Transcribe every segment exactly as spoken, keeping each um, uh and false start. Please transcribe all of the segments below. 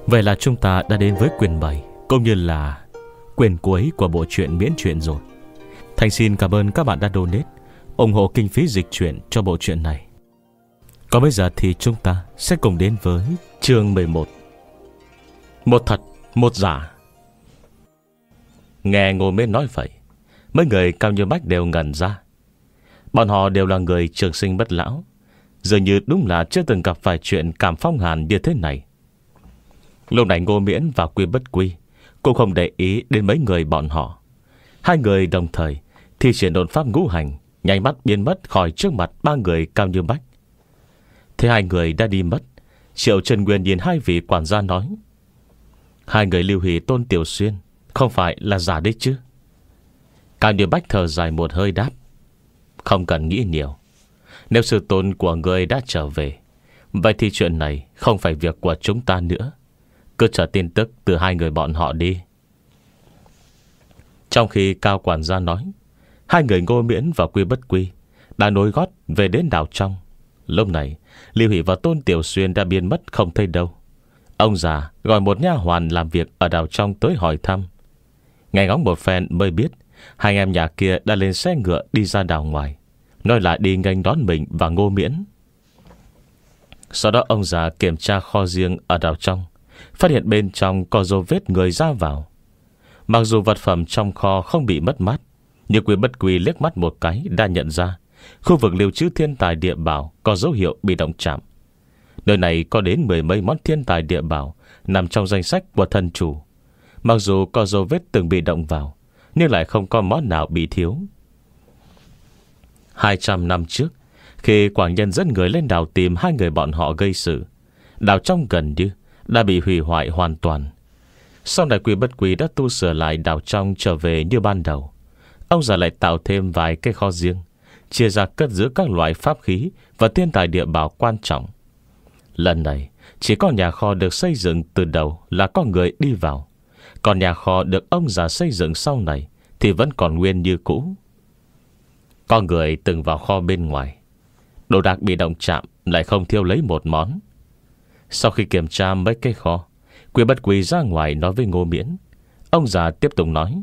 Vậy là chúng ta đã đến với quyển bảy, cũng như là quyển cuối của bộ truyện miễn truyện rồi. Thành xin cảm ơn các bạn đã donate, ủng hộ kinh phí dịch truyện cho bộ truyện này. Còn bây giờ thì chúng ta sẽ cùng đến với chương mười một. Một thật, một giả. Nghe Ngô Miễn nói vậy, mấy người Cao Như Bách đều ngẩn ra. Bọn họ đều là người trường sinh bất lão, dường như đúng là chưa từng gặp phải chuyện cảm phong hàn như thế này. Lúc này Ngô Miễn và Quy Bất Quy cũng không để ý đến mấy người bọn họ. Hai người đồng thời thi triển độn pháp ngũ hành, nhanh mắt biến mất khỏi trước mặt ba người Cao Như Bách. Thế hai người đã đi mất, Triệu Trần Nguyên nhìn hai vị quản gia nói: hai người Lưu Hỷ Tôn Tiểu Xuyên không phải là giả đấy chứ? Cao Như Bách thở dài một hơi đáp: không cần nghĩ nhiều. Nếu sư tôn của người đã trở về, vậy thì chuyện này không phải việc của chúng ta nữa. Cứ chờ tin tức từ hai người bọn họ đi. Trong khi Cao quản gia nói, hai người Ngô Miễn và Quy Bất Quy đã nối gót về đến đảo trong. Lúc này Lưu Hỷ và Tôn Tiểu Xuyên đã biến mất không thấy đâu. Ông già gọi một nha hoàn làm việc ở đảo trong tới hỏi thăm. Nghe ngóng một phen mới biết hai anh em nhà kia đã lên xe ngựa đi ra đảo ngoài, nói là đi nghênh đón mình và Ngô Miễn. Sau đó ông già kiểm tra kho riêng ở đảo trong, phát hiện bên trong có dấu vết người ra vào. Mặc dù vật phẩm trong kho không bị mất mát, nhưng Quy Bất Quy liếc mắt một cái đã nhận ra khu vực lưu trữ thiên tài địa bảo có dấu hiệu bị động chạm. Nơi này có đến mười mấy món thiên tài địa bảo nằm trong danh sách của thần chủ. Mặc dù có dấu vết từng bị động vào, nhưng lại không có món nào bị thiếu. Hai trăm năm trước, khi Quảng Nhân dẫn người lên đảo tìm hai người bọn họ gây sự, đảo trong gần như đã bị hủy hoại hoàn toàn. Sau này Quy Bất Quy đã tu sửa lại đảo trong trở về như ban đầu. Ông già lại tạo thêm vài cái kho riêng, chia ra cất giữ các loại pháp khí và thiên tài địa bảo quan trọng. Lần này chỉ có nhà kho được xây dựng từ đầu là có người đi vào, còn nhà kho được ông già xây dựng sau này thì vẫn còn nguyên như cũ. Có người từng vào kho bên ngoài, đồ đạc bị động chạm lại không thiêu lấy một món. Sau khi kiểm tra mấy cái kho, Quy Bất Quy ra ngoài nói với Ngô Miễn. Ông già tiếp tục nói: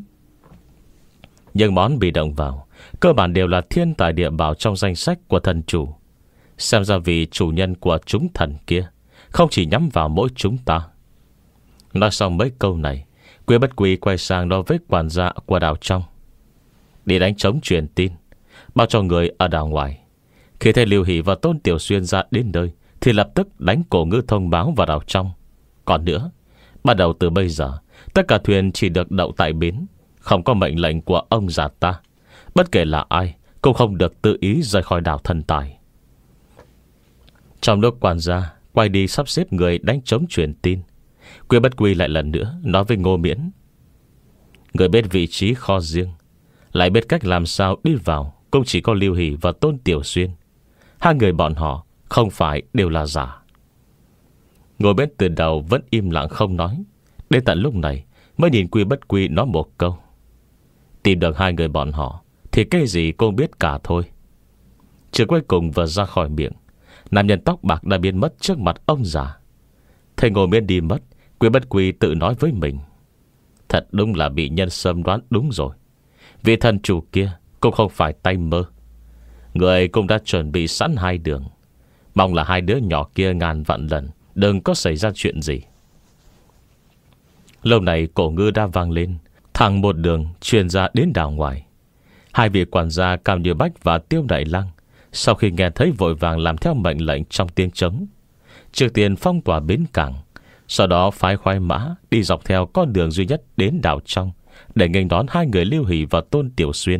những món bị động vào cơ bản đều là thiên tài địa bảo trong danh sách của thần chủ. Xem ra vì chủ nhân của chúng thần kia không chỉ nhắm vào mỗi chúng ta. Nói xong mấy câu này, Quy Bất Quy quay sang nói với quản gia của đảo trong: đi đánh trống truyền tin, báo cho người ở đảo ngoài. Khi thấy Lưu Hỷ và Tôn Tiểu Xuyên ra đến nơi thì lập tức đánh cổ ngư thông báo vào đảo trong. Còn nữa, bắt đầu từ bây giờ, tất cả thuyền chỉ được đậu tại bến, không có mệnh lệnh của ông già ta. Bất kể là ai cũng không được tự ý rời khỏi đảo thần tài. Trong lúc quản gia quay đi sắp xếp người đánh trống truyền tin, Quy Bất Quy lại lần nữa nói với Ngô Miễn: người biết vị trí kho riêng, lại biết cách làm sao đi vào, cũng chỉ có Lưu Hỷ và Tôn Tiểu Xuyên. Hai người bọn họ không phải đều là giả. Ngô Miễn từ đầu vẫn im lặng không nói, đến tận lúc này mới nhìn Quy Bất Quy nói một câu: tìm được hai người bọn họ thì cái gì cô biết cả thôi. Chưa cuối cùng vừa ra khỏi miệng, nam nhân tóc bạc đã biến mất trước mặt ông già. Thấy Ngô Miễn đi mất, Quy Bất Quy tự nói với mình: thật đúng là bị nhân sâm đoán đúng rồi. Vị thần chủ kia cũng không phải tay mơ. Người cũng đã chuẩn bị sẵn hai đường, mong là hai đứa nhỏ kia ngàn vạn lần đừng có xảy ra chuyện gì. Lâu này cổ ngư đã vang lên, thẳng một đường truyền ra đến đảo ngoài. Hai vị quản gia Cao Như Bách và Tiêu Đại Lăng sau khi nghe thấy vội vàng làm theo mệnh lệnh trong tiếng trống. Trước tiên phong tỏa bến cảng, sau đó phái khoái mã đi dọc theo con đường duy nhất đến đảo trong để nghênh đón hai người Lưu Hỷ và Tôn Tiểu Xuyên.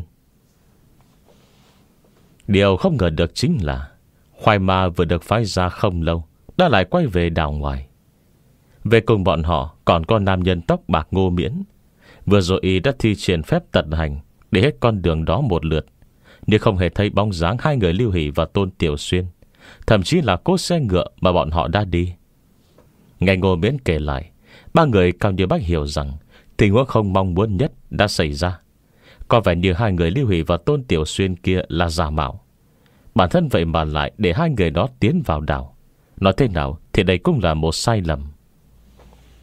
Điều không ngờ được chính là khoái mã vừa được phái ra không lâu đã lại quay về đảo ngoài. Về cùng bọn họ còn có nam nhân tóc bạc Ngô Miễn. Vừa rồi y đã thi triển phép tận hành để hết con đường đó một lượt, nhưng không hề thấy bóng dáng hai người Lưu Hỷ và Tôn Tiểu Xuyên, thậm chí là cỗ xe ngựa mà bọn họ đã đi. Nghe Ngô Miễn kể lại, ba người Cao Như Bách hiểu rằng tình huống không mong muốn nhất đã xảy ra. Có vẻ như hai người Lưu Hỷ và Tôn Tiểu Xuyên kia là giả mạo. Bản thân vậy mà lại để hai người đó tiến vào đảo. Nói thế nào thì đây cũng là một sai lầm.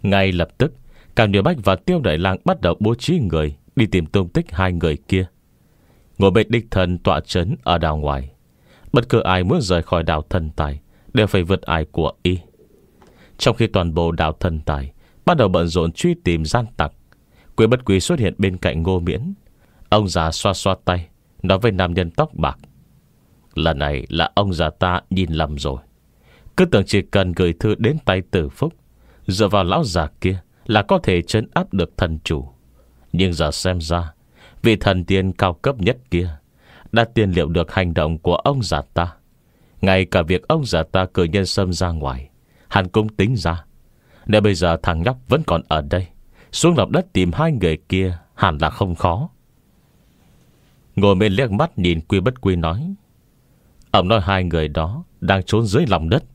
Ngay lập tức, Cao Như Bách và Tiêu Đại Lang bắt đầu bố trí người đi tìm tung tích hai người kia. Ngồi bên đích thân tọa trấn ở đảo ngoài. Bất cứ ai muốn rời khỏi đảo Thần Tài đều phải vượt ải của y. Trong khi toàn bộ đảo Thần Tài bắt đầu bận rộn truy tìm gian tặc, Quý Bất Quý xuất hiện bên cạnh Ngô Miễn. Ông già xoa xoa tay, nói với nam nhân tóc bạc: lần này là ông già ta nhìn lầm rồi. Cứ tưởng chỉ cần gửi thư đến tay Tử Phúc, dựa vào lão già kia là có thể trấn áp được thần chủ. Nhưng giờ xem ra, vị thần tiên cao cấp nhất kia đã tiên liệu được hành động của ông già ta. Ngay cả việc ông già ta cử nhân sâm ra ngoài, hắn cũng tính ra. Nếu bây giờ thằng nhóc vẫn còn ở đây, xuống lòng đất tìm hai người kia hẳn là không khó. Ngồi bên liếc mắt nhìn Quy Bất Quy nói: ông nói hai người đó đang trốn dưới lòng đất.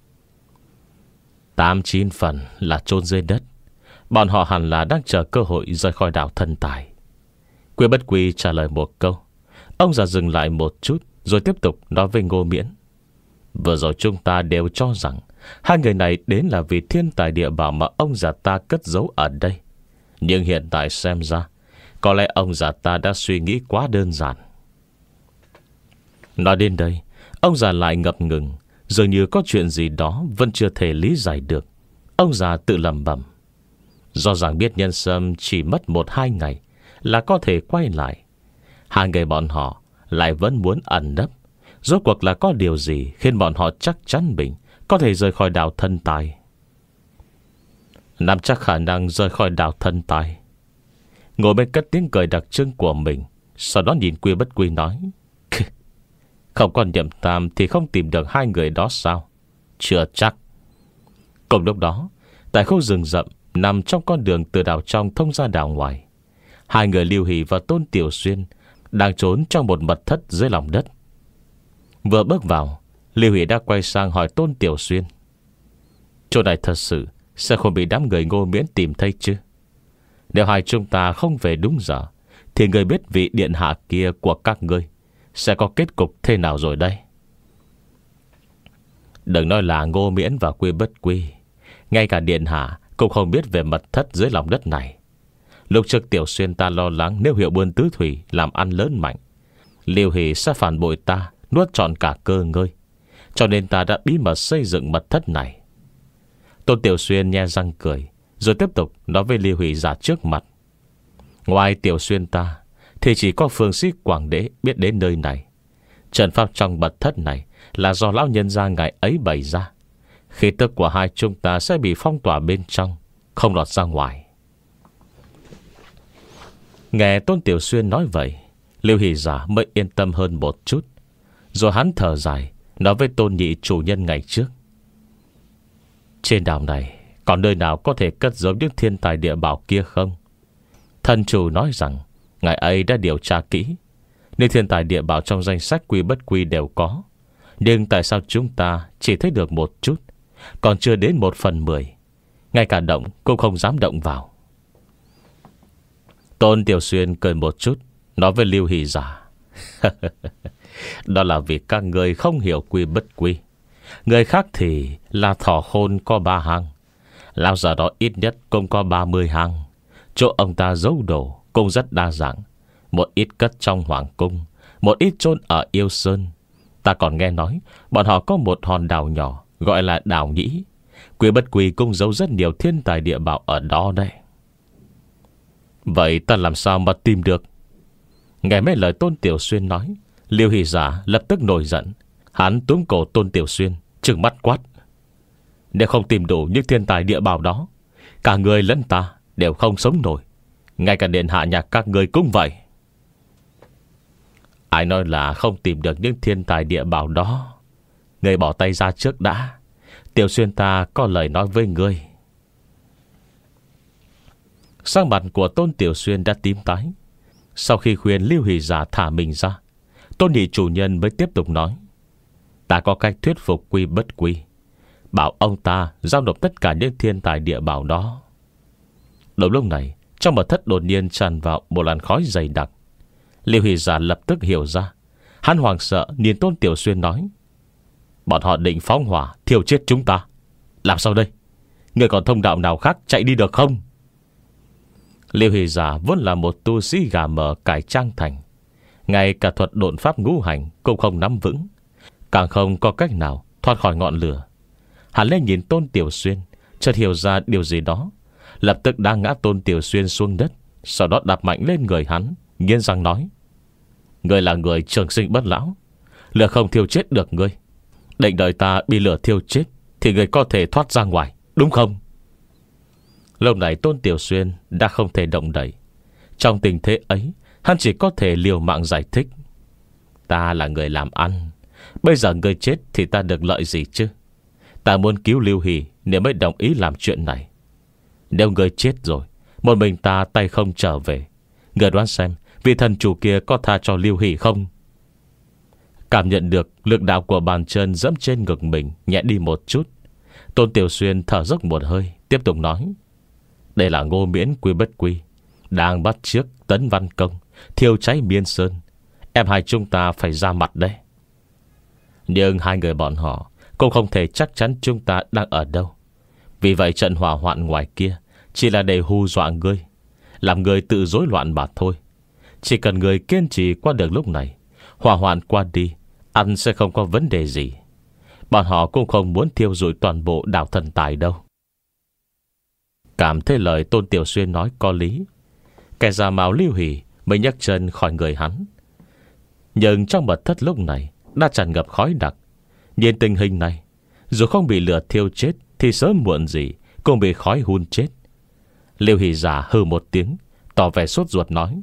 Tám chín phần là trốn dưới đất. Bọn họ hẳn là đang chờ cơ hội rời khỏi đảo Thần Tài. Quy Bất Quy trả lời một câu. Ông già dừng lại một chút, rồi tiếp tục nói với Ngô Miễn: vừa rồi chúng ta đều cho rằng hai người này đến là vì thiên tài địa bảo mà ông già ta cất giấu ở đây. Nhưng hiện tại xem ra, có lẽ ông già ta đã suy nghĩ quá đơn giản. Nói đến đây, ông già lại ngập ngừng, dường như có chuyện gì đó vẫn chưa thể lý giải được. Ông già tự lẩm bẩm: rõ ràng biết nhân sâm chỉ mất một hai ngày là có thể quay lại, hai người bọn họ lại vẫn muốn ẩn nấp. Rốt cuộc là có điều gì khiến bọn họ chắc chắn mình có thể rời khỏi đảo Thần Tài? Nắm chắc khả năng rời khỏi đảo Thần Tài. Ngồi bên cất tiếng cười đặc trưng của mình, sau đó nhìn Quy Bất Quy nói: không còn nhầm tam thì không tìm được hai người đó sao? Chưa chắc. Cùng lúc đó, tại khu rừng rậm nằm trong con đường từ đảo trong thông ra đảo ngoài, hai người Lưu Hỷ và Tôn Tiểu Xuyên đang trốn trong một mật thất dưới lòng đất. Vừa bước vào, Lưu Hỷ đã quay sang hỏi Tôn Tiểu Xuyên: chỗ này thật sự sẽ không bị đám người Ngô Miễn tìm thấy chứ? Nếu hai chúng ta không về đúng giờ, thì người biết vị điện hạ kia của các ngươi sẽ có kết cục thế nào rồi đây? Đừng nói là Ngô Miễn và Quy Bất Quy, ngay cả điện hạ cũng không biết về mật thất dưới lòng đất này. Lúc trước Tiểu Xuyên ta lo lắng nếu Hiệu Buôn Tứ Thủy làm ăn lớn mạnh, Lưu Hỷ sẽ phản bội ta, nuốt trọn cả cơ ngơi, cho nên ta đã bí mật xây dựng mật thất này. Tôn Tiểu Xuyên nhe răng cười, rồi tiếp tục nói với Lưu Hỷ giả trước mặt: ngoài Tiểu Xuyên ta thì chỉ có Phương Sĩ Quảng Đế biết đến nơi này. Trận pháp trong mật thất này là do lão nhân gia ngày ấy bày ra. Khí tức của hai chúng ta sẽ bị phong tỏa bên trong, không lọt ra ngoài. Nghe Tôn Tiểu Xuyên nói vậy, Lưu Hỷ giả mới yên tâm hơn một chút. Rồi hắn thở dài, nói với Tôn Nhị chủ nhân ngày trước: trên đảo này còn nơi nào có thể cất giấu những thiên tài địa bảo kia không? Thần chủ nói rằng ngài ấy đã điều tra kỹ, nên thiên tài địa bảo trong danh sách Quy Bất Quy đều có. Nhưng tại sao chúng ta chỉ thấy được một chút, còn chưa đến một phần mười? Ngay cả động cũng không dám động vào. Tôn Tiểu Xuyên cười một chút, nói với Lưu Hỷ giả: đó là vì các người không hiểu Quy Bất Quy. Người khác thì là thỏ khôn có ba hang, lão già đó ít nhất cũng có ba mươi hang. Chỗ ông ta giấu đồ cũng rất đa dạng, một ít cất trong hoàng cung, một ít chôn ở Yêu Sơn. Ta còn nghe nói bọn họ có một hòn đảo nhỏ gọi là đảo Nhĩ. Quy Bất Quy cũng giấu rất nhiều thiên tài địa bảo ở đó đây. Vậy ta làm sao mà tìm được? Nghe mấy lời Tôn Tiểu Xuyên nói, Lưu Hỷ giả lập tức nổi giận. Hắn túm cổ Tôn Tiểu Xuyên, trừng mắt quát: nếu không tìm đủ những thiên tài địa bảo đó, cả người lẫn ta đều không sống nổi. Ngay cả điện hạ nhà các người cũng vậy. Ai nói là không tìm được những thiên tài địa bảo đó? Người bỏ tay ra trước đã. Tiểu Xuyên ta có lời nói với ngươi. Sắc mặt của Tôn Tiểu Xuyên đã tím tái. Sau khi khuyên Lưu Hỷ giả thả mình ra, Tôn Nhị chủ nhân mới tiếp tục nói: ta có cách thuyết phục Quy Bất Quy, bảo ông ta giao nộp tất cả những thiên tài địa bảo đó. Đúng lúc này, trong mật thất đột nhiên tràn vào một làn khói dày đặc. Lưu Hỷ giả lập tức hiểu ra. Hắn hoảng sợ nhìn Tôn Tiểu Xuyên nói: bọn họ định phóng hỏa thiêu chết chúng ta. Làm sao đây? Người còn thông đạo nào khác chạy đi được không? Liêu Hỷ Giả vốn là một tu sĩ gà mờ cải trang thành, ngay cả thuật độn pháp ngũ hành cũng không nắm vững, càng không có cách nào thoát khỏi ngọn lửa. Hắn lên nhìn Tôn Tiểu Xuyên, chợt hiểu ra điều gì đó, lập tức đã ngã Tôn Tiểu Xuyên xuống đất, sau đó đạp mạnh lên người hắn, nghiến răng nói: Người là người trường sinh bất lão, lửa không thiêu chết được ngươi. Định đợi ta bị lửa thiêu chết thì người có thể thoát ra ngoài, đúng không? Lúc này Tôn Tiểu Xuyên đã không thể động đậy. Trong tình thế ấy, hắn chỉ có thể liều mạng giải thích: Ta là người làm ăn, bây giờ người chết thì ta được lợi gì chứ? Ta muốn cứu Lưu Hỷ nên mới đồng ý làm chuyện này. Nếu người chết rồi, một mình ta tay không trở về, người đoán xem vị thần chủ kia có tha cho Lưu Hỷ không? Cảm nhận được lực đạo của bàn chân dẫm trên ngực mình nhẹ đi một chút, Tôn Tiểu Xuyên thở dốc một hơi, tiếp tục nói: Đây là Ngô Miễn Quy Bất Quy đang bắt chước Tấn Văn Công thiêu cháy Miên Sơn. Em hai chúng ta phải ra mặt đây. Nhưng hai người bọn họ cũng không thể chắc chắn chúng ta đang ở đâu. Vì vậy trận hỏa hoạn ngoài kia chỉ là để hù dọa ngươi, làm người tự rối loạn mà thôi. Chỉ cần người kiên trì qua được lúc này, hỏa hoạn qua đi, ăn sẽ không có vấn đề gì. Bọn họ cũng không muốn thiêu rụi toàn bộ đảo Thần Tài đâu. Cảm thấy lời Tôn Tiểu Xuyên nói có lý, kẻ già mạo Lưu Hỷ mới nhấc chân khỏi người hắn. Nhưng trong mật thất lúc này đã tràn ngập khói đặc. Nhìn tình hình này, dù không bị lửa thiêu chết thì sớm muộn gì cũng bị khói hun chết. Lưu Hỷ Giả hừ một tiếng, tỏ vẻ sốt ruột nói: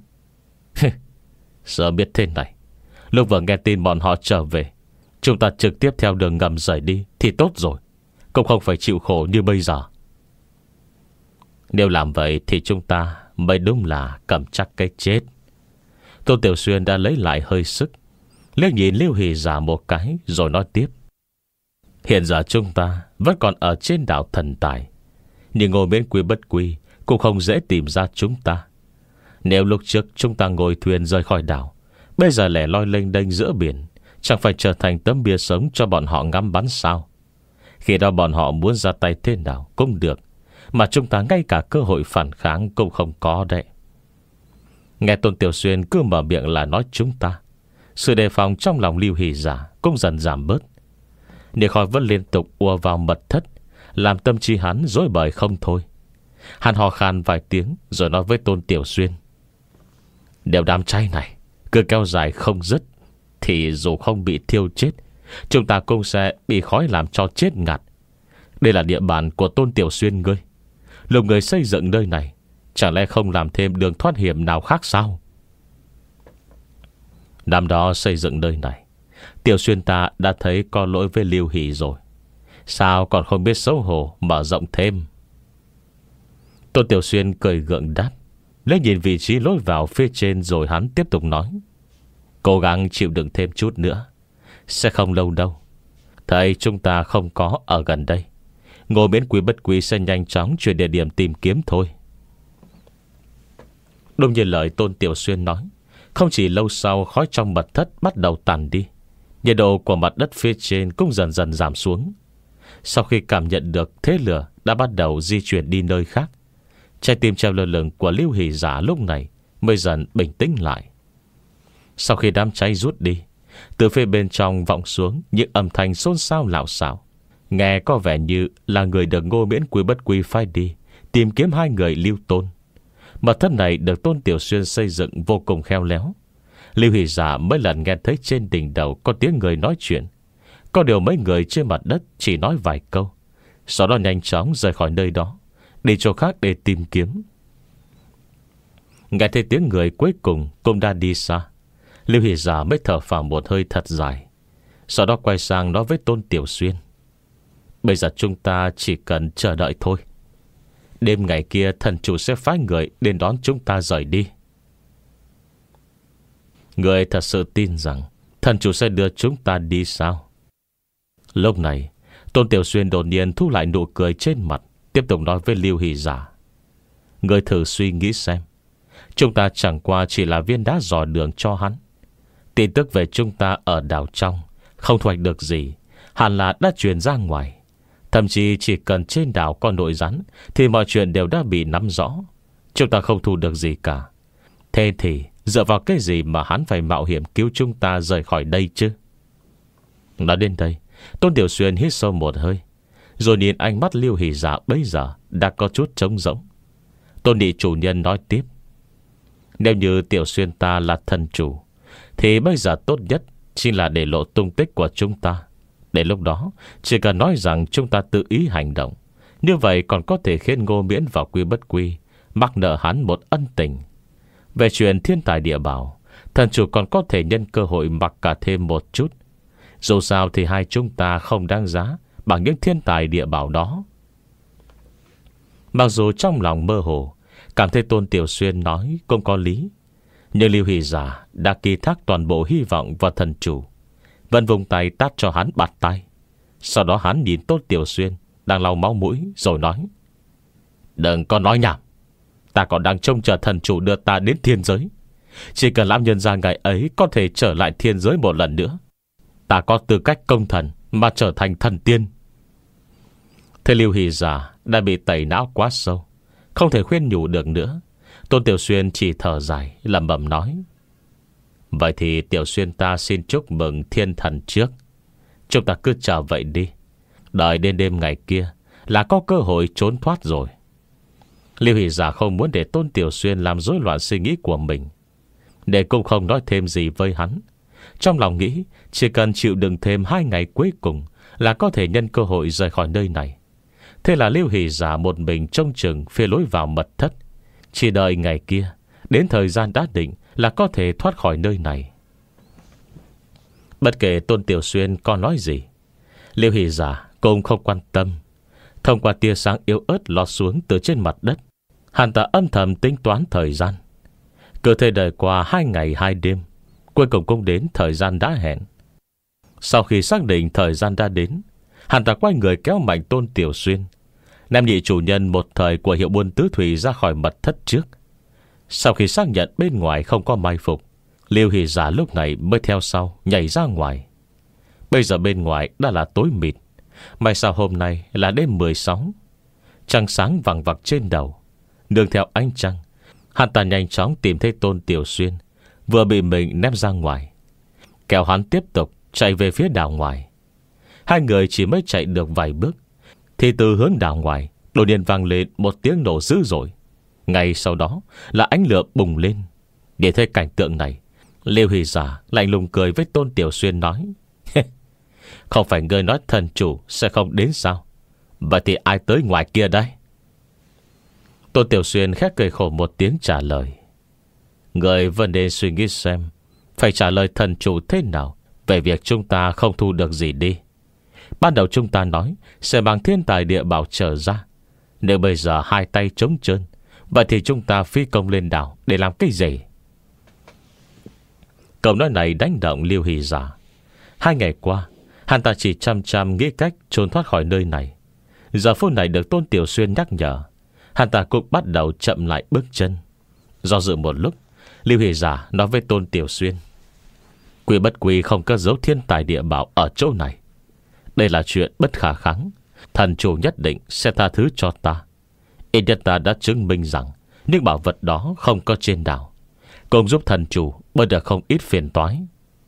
Sợ biết thế này, lúc vừa nghe tin bọn họ trở về, chúng ta trực tiếp theo đường ngầm rời đi thì tốt rồi, cũng không phải chịu khổ như bây giờ. Nếu làm vậy thì chúng ta mới đúng là cầm chắc cái chết. Tôn Tiểu Xuyên đã lấy lại hơi sức, liếc nhìn Lưu Hỷ Giả một cái rồi nói tiếp: Hiện giờ chúng ta vẫn còn ở trên đảo Thần Tài, nhưng Ngô Miễn Quy Bất Quy cũng không dễ tìm ra chúng ta. Nếu lúc trước chúng ta ngồi thuyền rời khỏi đảo, bây giờ lẻ loi lênh đênh giữa biển, chẳng phải trở thành tấm bia sống cho bọn họ ngắm bắn sao? Khi đó bọn họ muốn ra tay thế nào cũng được, mà chúng ta ngay cả cơ hội phản kháng cũng không có đấy. Nghe Tôn Tiểu Xuyên cứ mở miệng là nói chúng ta, sự đề phòng trong lòng Lưu Hỷ Giả cũng dần giảm bớt. Nếu khói vẫn liên tục ùa vào mật thất, làm tâm trí hắn rối bời không thôi. Hắn hò khan vài tiếng rồi nói với Tôn Tiểu Xuyên: Nếu đám cháy này cứ kéo dài không dứt, thì dù không bị thiêu chết, chúng ta cũng sẽ bị khói làm cho chết ngạt. Đây là địa bàn của Tôn Tiểu Xuyên ngươi. Lúc người xây dựng nơi này, chẳng lẽ không làm thêm đường thoát hiểm nào khác sao? Năm đó xây dựng nơi này, Tiểu Xuyên ta đã thấy có lỗi với Lưu Hỷ rồi, sao còn không biết xấu hổ mở rộng thêm? Tôn Tiểu Xuyên cười gượng đáp, lấy nhìn vị trí lối vào phía trên rồi hắn tiếp tục nói: Cố gắng chịu đựng thêm chút nữa, sẽ không lâu đâu. Thấy chúng ta không có ở gần đây, Ngô Miễn Quy Bất Quy sẽ nhanh chóng chuyển địa điểm tìm kiếm thôi. Đúng như lời Tôn Tiểu Xuyên nói, không chỉ lâu sau khói trong mật thất bắt đầu tàn đi, nhiệt độ của mặt đất phía trên cũng dần dần giảm xuống. Sau khi cảm nhận được thế lửa đã bắt đầu di chuyển đi nơi khác, trái tim treo lơ lửng của Lưu Hỷ Giả lúc này mới dần bình tĩnh lại. Sau khi đám cháy rút đi, từ phía bên trong vọng xuống những âm thanh xôn xao lạo xạo, nghe có vẻ như là người được Ngô Miễn Quy Bất Quy phái đi tìm kiếm hai người Lưu Tôn. Mật thất này được Tôn Tiểu Xuyên xây dựng vô cùng khéo léo. Lưu Hỷ Giả mấy lần nghe thấy trên đỉnh đầu có tiếng người nói chuyện. Có điều mấy người trên mặt đất chỉ nói vài câu, sau đó nhanh chóng rời khỏi nơi đó, đi chỗ khác để tìm kiếm. Nghe thấy tiếng người cuối cùng cũng đã đi xa, Lưu Hỷ Giả mới thở phào một hơi thật dài, sau đó quay sang nói với Tôn Tiểu Xuyên: Bây giờ chúng ta chỉ cần chờ đợi thôi. Đêm ngày kia thần chủ sẽ phái người đến đón chúng ta rời đi. Người thật sự tin rằng thần chủ sẽ đưa chúng ta đi sao? Lúc này Tôn Tiểu Xuyên đột nhiên thu lại nụ cười trên mặt, tiếp tục nói với Lưu Hỷ Giả: Người thử suy nghĩ xem, chúng ta chẳng qua chỉ là viên đá dò đường cho hắn. Tin tức về chúng ta ở đảo trong không thu hoạch được gì, hẳn là đã truyền ra ngoài. Thậm chí chỉ cần trên đảo có nội rắn thì mọi chuyện đều đã bị nắm rõ. Chúng ta không thu được gì cả. Thế thì dựa vào cái gì mà hắn phải mạo hiểm cứu chúng ta rời khỏi đây chứ? Nói đến đây, Tôn Tiểu Xuyên hít sâu một hơi, rồi nhìn ánh mắt Liêu Hỷ Giả bây giờ đã có chút trống rỗng. Tôn Nhị chủ nhân nói tiếp: nếu như Tiểu Xuyên ta là thần chủ, thì bây giờ tốt nhất chính là để lộ tung tích của chúng ta. Đến lúc đó chỉ cần nói rằng chúng ta tự ý hành động, như vậy còn có thể khiến Ngô Miễn vào Quy Bất Quy mắc nợ hắn một ân tình. Về chuyện thiên tài địa bảo, thần chủ còn có thể nhân cơ hội mặc cả thêm một chút. Dù sao thì hai chúng ta không đáng giá bằng những thiên tài địa bảo đó. Mặc dù trong lòng mơ hồ cảm thấy Tôn Tiểu Xuyên nói cũng có lý, nhưng Liêu Hỷ Giả đã ký thác toàn bộ hy vọng vào thần chủ, vẫn vùng tay tát cho hắn bạt tay. Sau đó hắn nhìn Tôn Tiểu Xuyên đang lau máu mũi rồi nói: đừng có nói nhảm. Ta còn đang trông chờ thần chủ đưa ta đến thiên giới. Chỉ cần làm nhân ra ngày ấy có thể trở lại thiên giới một lần nữa, ta có tư cách công thần mà trở thành thần tiên. Thế Liêu Hỷ Giả đã bị tẩy não quá sâu, không thể khuyên nhủ được nữa. Tôn Tiểu Xuyên chỉ thở dài lẩm bẩm nói: vậy thì Tiểu Xuyên ta xin chúc mừng thiên thần trước. Chúng ta cứ chờ vậy đi, đợi đến đêm ngày kia là có cơ hội trốn thoát rồi. Liêu Hỷ Giả không muốn để Tôn Tiểu Xuyên làm rối loạn suy nghĩ của mình, để cũng không nói thêm gì với hắn. Trong lòng nghĩ chỉ cần chịu đựng thêm hai ngày cuối cùng là có thể nhân cơ hội rời khỏi nơi này. Thế là Liêu Hỷ Giả một mình trông chừng phía lối vào mật thất, chỉ đợi ngày kia đến thời gian đã định là có thể thoát khỏi nơi này. Bất kể Tôn Tiểu Xuyên có nói gì, Liêu Hỷ Giả cũng không quan tâm. Thông qua tia sáng yếu ớt lọt xuống từ trên mặt đất, hắn ta âm thầm tính toán thời gian. Cứ thế đợi qua hai ngày hai đêm, cuối cùng cũng đến thời gian đã hẹn. Sau khi xác định thời gian đã đến, hắn ta quay người kéo mạnh Tôn Tiểu Xuyên, nam nhị chủ nhân một thời của hiệu buôn tứ thủy, ra khỏi mật thất trước. Sau khi xác nhận bên ngoài không có mai phục, Liêu Hỷ Giả lúc này mới theo sau nhảy ra ngoài. Bây giờ bên ngoài đã là tối mịt. May sao hôm nay là đêm mười sáu, trăng sáng vằng vặc trên đầu. Nương theo ánh trăng, hắn ta nhanh chóng tìm thấy Tôn Tiểu Xuyên vừa bị mình ném ra ngoài, kéo hắn tiếp tục chạy về phía đảo ngoài. Hai người chỉ mới chạy được vài bước thì từ hướng đảo ngoài đột nhiên vang lên một tiếng nổ dữ dội. Ngay sau đó là ánh lửa bùng lên. Để thấy cảnh tượng này, Liêu Hỷ Giả lạnh lùng cười với Tôn Tiểu Xuyên nói: không phải ngươi nói thần chủ sẽ không đến sao? Vậy thì ai tới ngoài kia đây? Tôn Tiểu Xuyên khét cười khổ một tiếng trả lời: người vẫn nên suy nghĩ xem phải trả lời thần chủ thế nào về việc chúng ta không thu được gì đi. Ban đầu chúng ta nói sẽ bằng thiên tài địa bảo trở ra. Nếu bây giờ hai tay trống trơn, vậy thì chúng ta phi công lên đảo để làm cái gì? Câu nói này đánh động Liêu Hỷ Giả. Hai ngày qua hắn ta chỉ chăm chăm nghĩ cách trốn thoát khỏi nơi này. Giờ phút này được Tôn Tiểu Xuyên nhắc nhở, hắn ta cũng bắt đầu chậm lại bước chân. Do dự một lúc, Liêu Hỷ Giả nói với Tôn Tiểu Xuyên: Quy Bất Quy không có dấu thiên tài địa bảo ở chỗ này. Đây là chuyện bất khả kháng. Thần chủ nhất định sẽ tha thứ cho ta. Ít nhất ta đã chứng minh rằng những bảo vật đó không có trên đảo, cùng giúp thần chủ bớt được không ít phiền toái.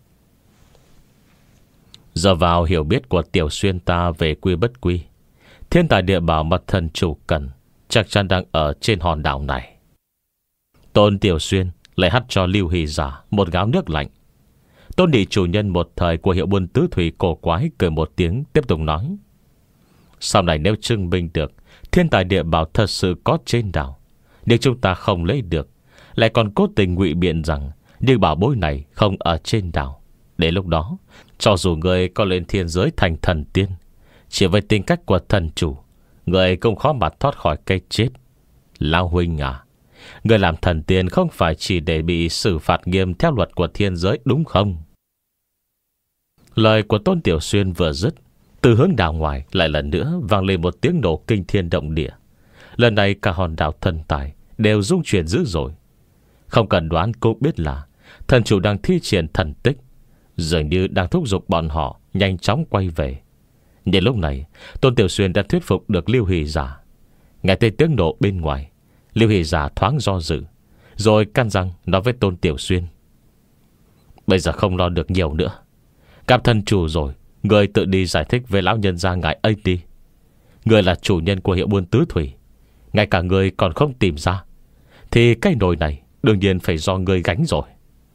Giờ vào hiểu biết của Tiểu Xuyên ta về Quy Bất Quy, thiên tài địa bảo mà thần chủ cần chắc chắn đang ở trên hòn đảo này. Tôn Tiểu Xuyên lại hắt cho Liêu Hỷ Giả một gáo nước lạnh. Tôn nhị chủ nhân một thời của hiệu buôn tứ thủy cổ quái cười một tiếng, tiếp tục nói: sau này nếu chứng minh được thiên tài địa bảo thật sự có trên đảo, nhưng chúng ta không lấy được, lại còn cố tình ngụy biện rằng những bảo bối này không ở trên đảo, đến lúc đó cho dù người có lên thiên giới thành thần tiên, chỉ với tính cách của thần chủ, người cũng khó mà thoát khỏi cái chết. Lão huynh à, người làm thần tiên không phải chỉ để bị xử phạt nghiêm theo luật của thiên giới đúng không? Lời của Tôn Tiểu Xuyên vừa dứt, từ hướng đảo ngoài lại lần nữa vang lên một tiếng nổ kinh thiên động địa. Lần này cả hòn đảo thần tài đều rung chuyển dữ dội. Không cần đoán cũng biết là thần chủ đang thi triển thần tích, dường như đang thúc giục bọn họ nhanh chóng quay về. Nhưng lúc này Tôn Tiểu Xuyên đã thuyết phục được Lưu Hỷ Giả. Nghe thấy tiếng nổ bên ngoài, Lưu Hỷ Giả thoáng do dự, rồi căn răng nói với Tôn Tiểu Xuyên: Bây giờ không lo được nhiều nữa. Gặp thân chủ rồi, người tự đi giải thích với lão nhân gia ngài ấy đi. Người là chủ nhân của hiệu buôn tứ thủy, ngay cả người còn không tìm ra, thì cái nồi này đương nhiên phải do người gánh rồi.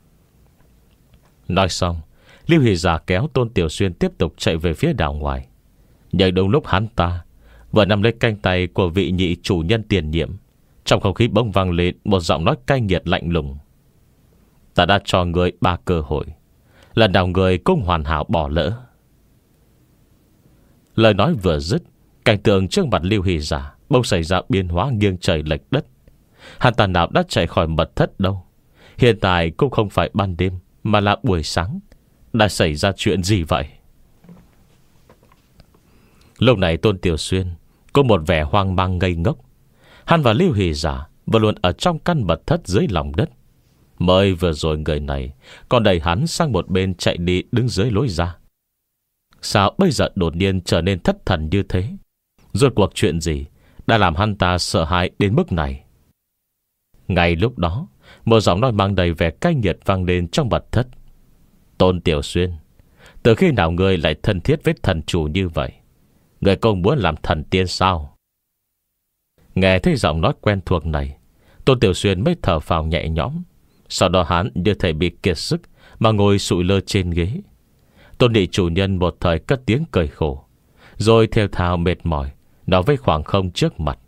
Nói xong, Lưu Hỷ Giả kéo Tôn Tiểu Xuyên tiếp tục chạy về phía đảo ngoài. Nhưng đúng lúc hắn ta vừa nắm lấy cánh tay của vị nhị chủ nhân tiền nhiệm, trong không khí bỗng vang lên một giọng nói cay nghiệt lạnh lùng: Ta đã cho người ba cơ hội, lần nào người cũng hoàn hảo bỏ lỡ. Lời nói vừa dứt, cảnh tượng trước mặt Lưu Hỷ Giả bỗng xảy ra biến hóa nghiêng trời lệch đất. Hắn ta nào đã chạy khỏi mật thất đâu. Hiện tại cũng không phải ban đêm, mà là buổi sáng. Đã xảy ra chuyện gì vậy? Lúc này Tôn Tiểu Xuyên có một vẻ hoang mang ngây ngốc. Hắn và Lưu Hỷ Giả vẫn luôn ở trong căn mật thất dưới lòng đất. Mới vừa rồi người này còn đẩy hắn sang một bên chạy đi đứng dưới lối ra. Sao bây giờ đột nhiên trở nên thất thần như thế? Rốt cuộc chuyện gì đã làm hắn ta sợ hãi đến mức này? Ngay lúc đó, một giọng nói mang đầy vẻ cay nghiệt vang lên trong mật thất: Tôn Tiểu Xuyên, từ khi nào người lại thân thiết với thần chủ như vậy? Người không muốn làm thần tiên sao? Nghe thấy giọng nói quen thuộc này, Tôn Tiểu Xuyên mới thở phào nhẹ nhõm. Sau đó hắn như thể bị kiệt sức mà ngồi sụi lơ trên ghế. Tôn nhị chủ nhân một thời cất tiếng cười khổ, rồi theo thào mệt mỏi nói với khoảng không trước mặt: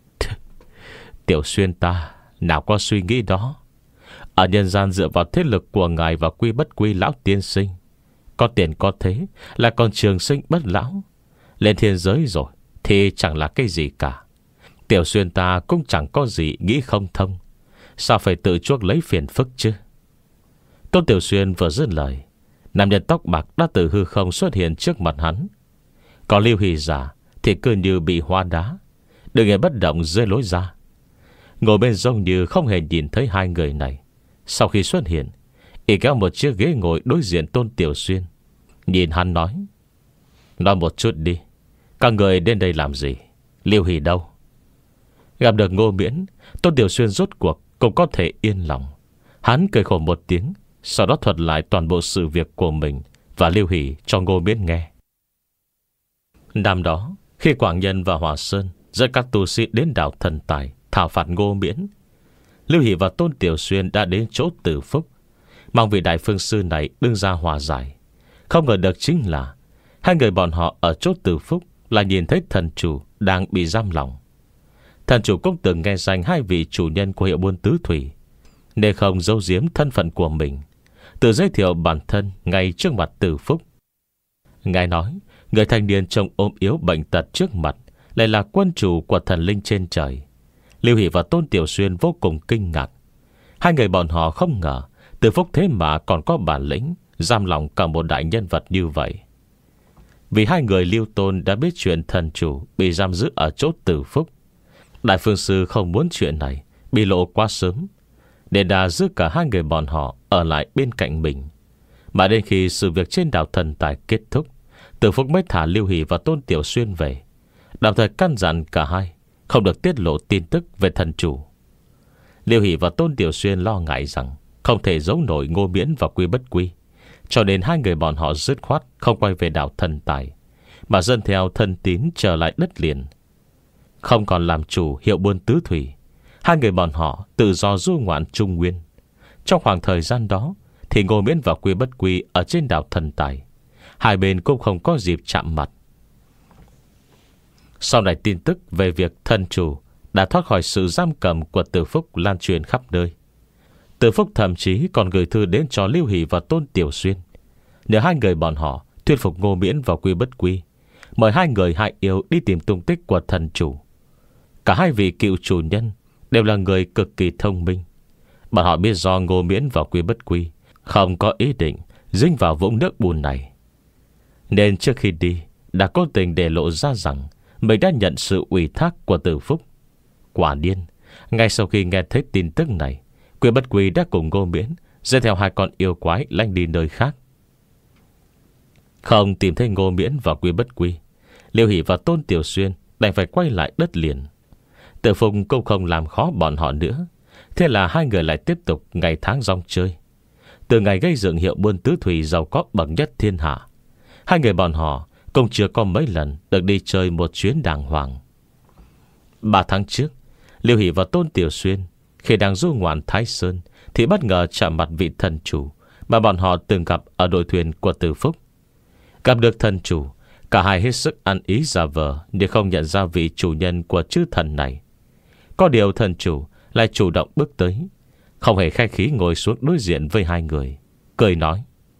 Tiểu Xuyên ta nào có suy nghĩ đó. Ở nhân gian dựa vào thế lực của ngài và quy bất quy lão tiên sinh, có tiền có thế là còn trường sinh bất lão. Lên thiên giới rồi thì chẳng là cái gì cả. Tiểu Xuyên ta cũng chẳng có gì nghĩ không thông, sao phải tự chuốc lấy phiền phức chứ? Tôn Tiểu Xuyên vừa dứt lời, nam nhân tóc bạc đã từ hư không xuất hiện trước mặt hắn. Còn Lưu Hỷ Giả thì cứ như bị hóa đá, đứng nghe bất động dưới lối ra, ngồi bên giống như không hề nhìn thấy hai người này. Sau khi xuất hiện, y kéo một chiếc ghế ngồi đối diện Tôn Tiểu Xuyên, nhìn hắn nói: Nói một chút đi, các người đến đây làm gì? Lưu Hỷ đâu? Gặp được Ngô Miễn, Tôn Tiểu Xuyên rốt cuộc cũng có thể yên lòng. Hắn cười khổ một tiếng, sau đó thuật lại toàn bộ sự việc của mình và Lưu Hỷ cho Ngô Miễn nghe. Năm đó, khi Quảng Nhân và Hòa Sơn dẫn các tu sĩ đến đảo Thần Tài thảo phạt Ngô Miễn, Lưu Hỷ và Tôn Tiểu Xuyên đã đến chỗ Tử Phúc, mong vị đại phương sư này đứng ra hòa giải. Không ngờ được chính là hai người bọn họ ở chỗ Tử Phúc là nhìn thấy thần chủ đang bị giam lỏng. Thần chủ cũng từng nghe danh hai vị chủ nhân của hiệu buôn tứ thủy, nên không giấu giếm thân phận của mình, tự giới thiệu bản thân ngay trước mặt Tử Phúc. Ngài nói người thanh niên trông ốm yếu bệnh tật trước mặt lại là quân chủ của thần linh trên trời. Lưu Hỷ và Tôn Tiểu Xuyên vô cùng kinh ngạc. Hai người bọn họ không ngờ Tử Phúc thế mà còn có bản lĩnh giam lỏng cả một đại nhân vật như vậy. Vì hai người Lưu Tôn đã biết chuyện thần chủ bị giam giữ ở chỗ Tử Phúc, đại phương sư không muốn chuyện này bị lộ quá sớm, nên đã giữ cả hai người bọn họ ở lại bên cạnh mình. Mà đến khi sự việc trên đảo Thần Tài kết thúc, Tử Phúc mới thả Lưu Hỷ và Tôn Tiểu Xuyên về, đồng thời căn dặn cả hai không được tiết lộ tin tức về thần chủ. Lưu Hỷ và Tôn Tiểu Xuyên lo ngại rằng không thể giấu nổi Ngô Miễn và Quy Bất Quy, cho nên hai người bọn họ dứt khoát không quay về đảo Thần Tài, mà dân theo thân tín trở lại đất liền. Không còn làm chủ hiệu buôn tứ thủy, hai người bọn họ tự do du ngoạn Trung Nguyên. Trong khoảng thời gian đó thì Ngô Miễn và Quy Bất Quy ở trên đảo Thần Tài, hai bên cũng không có dịp chạm mặt. Sau này tin tức về việc thần chủ đã thoát khỏi sự giam cầm của Tử Phúc lan truyền khắp nơi. Tử Phúc thậm chí còn gửi thư đến cho Lưu Hỷ và Tôn Tiểu Xuyên, nhờ hai người bọn họ thuyết phục Ngô Miễn và Quy Bất Quy, mời hai người hại yêu đi tìm tung tích của thần chủ. Cả hai vị cựu chủ nhân đều là người cực kỳ thông minh. Bọn họ biết do Ngô Miễn và Quy Bất Quy không có ý định dính vào vũng nước bùn này, nên trước khi đi đã cố tình để lộ ra rằng mình đã nhận sự ủy thác của Tử Phúc. Quả nhiên, ngay sau khi nghe thấy tin tức này, Quy Bất Quy đã cùng Ngô Miễn dẫn theo hai con yêu quái lanh đi nơi khác. Không tìm thấy Ngô Miễn và Quy Bất Quy, Liêu Hỷ và Tôn Tiểu Xuyên đành phải quay lại đất liền. Tử Phúc cũng không làm khó bọn họ nữa. Thế là hai người lại tiếp tục ngày tháng rong chơi. Từ ngày gây dựng hiệu buôn tứ thủy giàu có bậc nhất thiên hạ, hai người bọn họ cũng chưa có mấy lần được đi chơi một chuyến đàng hoàng. Ba tháng trước, Liêu Hỷ và Tôn Tiểu Xuyên khi đang du ngoạn Thái Sơn thì bất ngờ chạm mặt vị thần chủ mà bọn họ từng gặp ở đội thuyền của Tử Phúc. Gặp được thần chủ, cả hai hết sức ăn ý giả vờ để không nhận ra vị chủ nhân của chư thần này. Có điều thần chủ lại chủ động bước tới, không hề khách khí ngồi xuống đối diện với hai người, cười nói: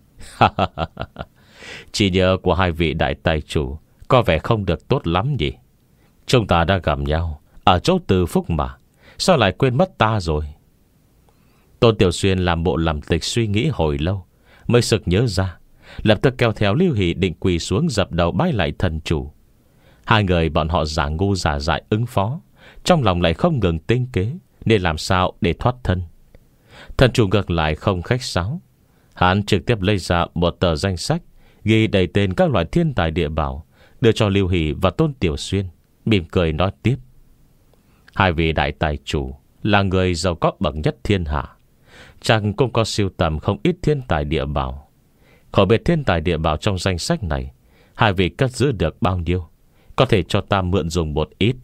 "Chỉ nhớ của hai vị đại tài chủ có vẻ không được tốt lắm nhỉ? Chúng ta đã gặp nhau ở chỗ Tử Phúc mà, sao lại quên mất ta rồi?" Tôn Tiểu Xuyên làm bộ làm tịch suy nghĩ hồi lâu, mới sực nhớ ra, lập tức kéo theo Liêu Hỷ định quỳ xuống dập đầu bái lại thần chủ. Hai người bọn họ giả ngu giả dại ứng phó, trong lòng lại không ngừng tính kế nên làm sao để thoát thân. Thần chủ ngược lại không khách sáo. Hắn trực tiếp lấy ra một tờ danh sách ghi đầy tên các loại thiên tài địa bảo, đưa cho Liêu Hỷ và Tôn Tiểu Xuyên, mỉm cười nói tiếp: "Hai vị đại tài chủ là người giàu có bậc nhất thiên hạ, chẳng cũng có siêu tầm không ít thiên tài địa bảo. Khỏi biết thiên tài địa bảo trong danh sách này hai vị cất giữ được bao nhiêu, có thể cho ta mượn dùng một ít."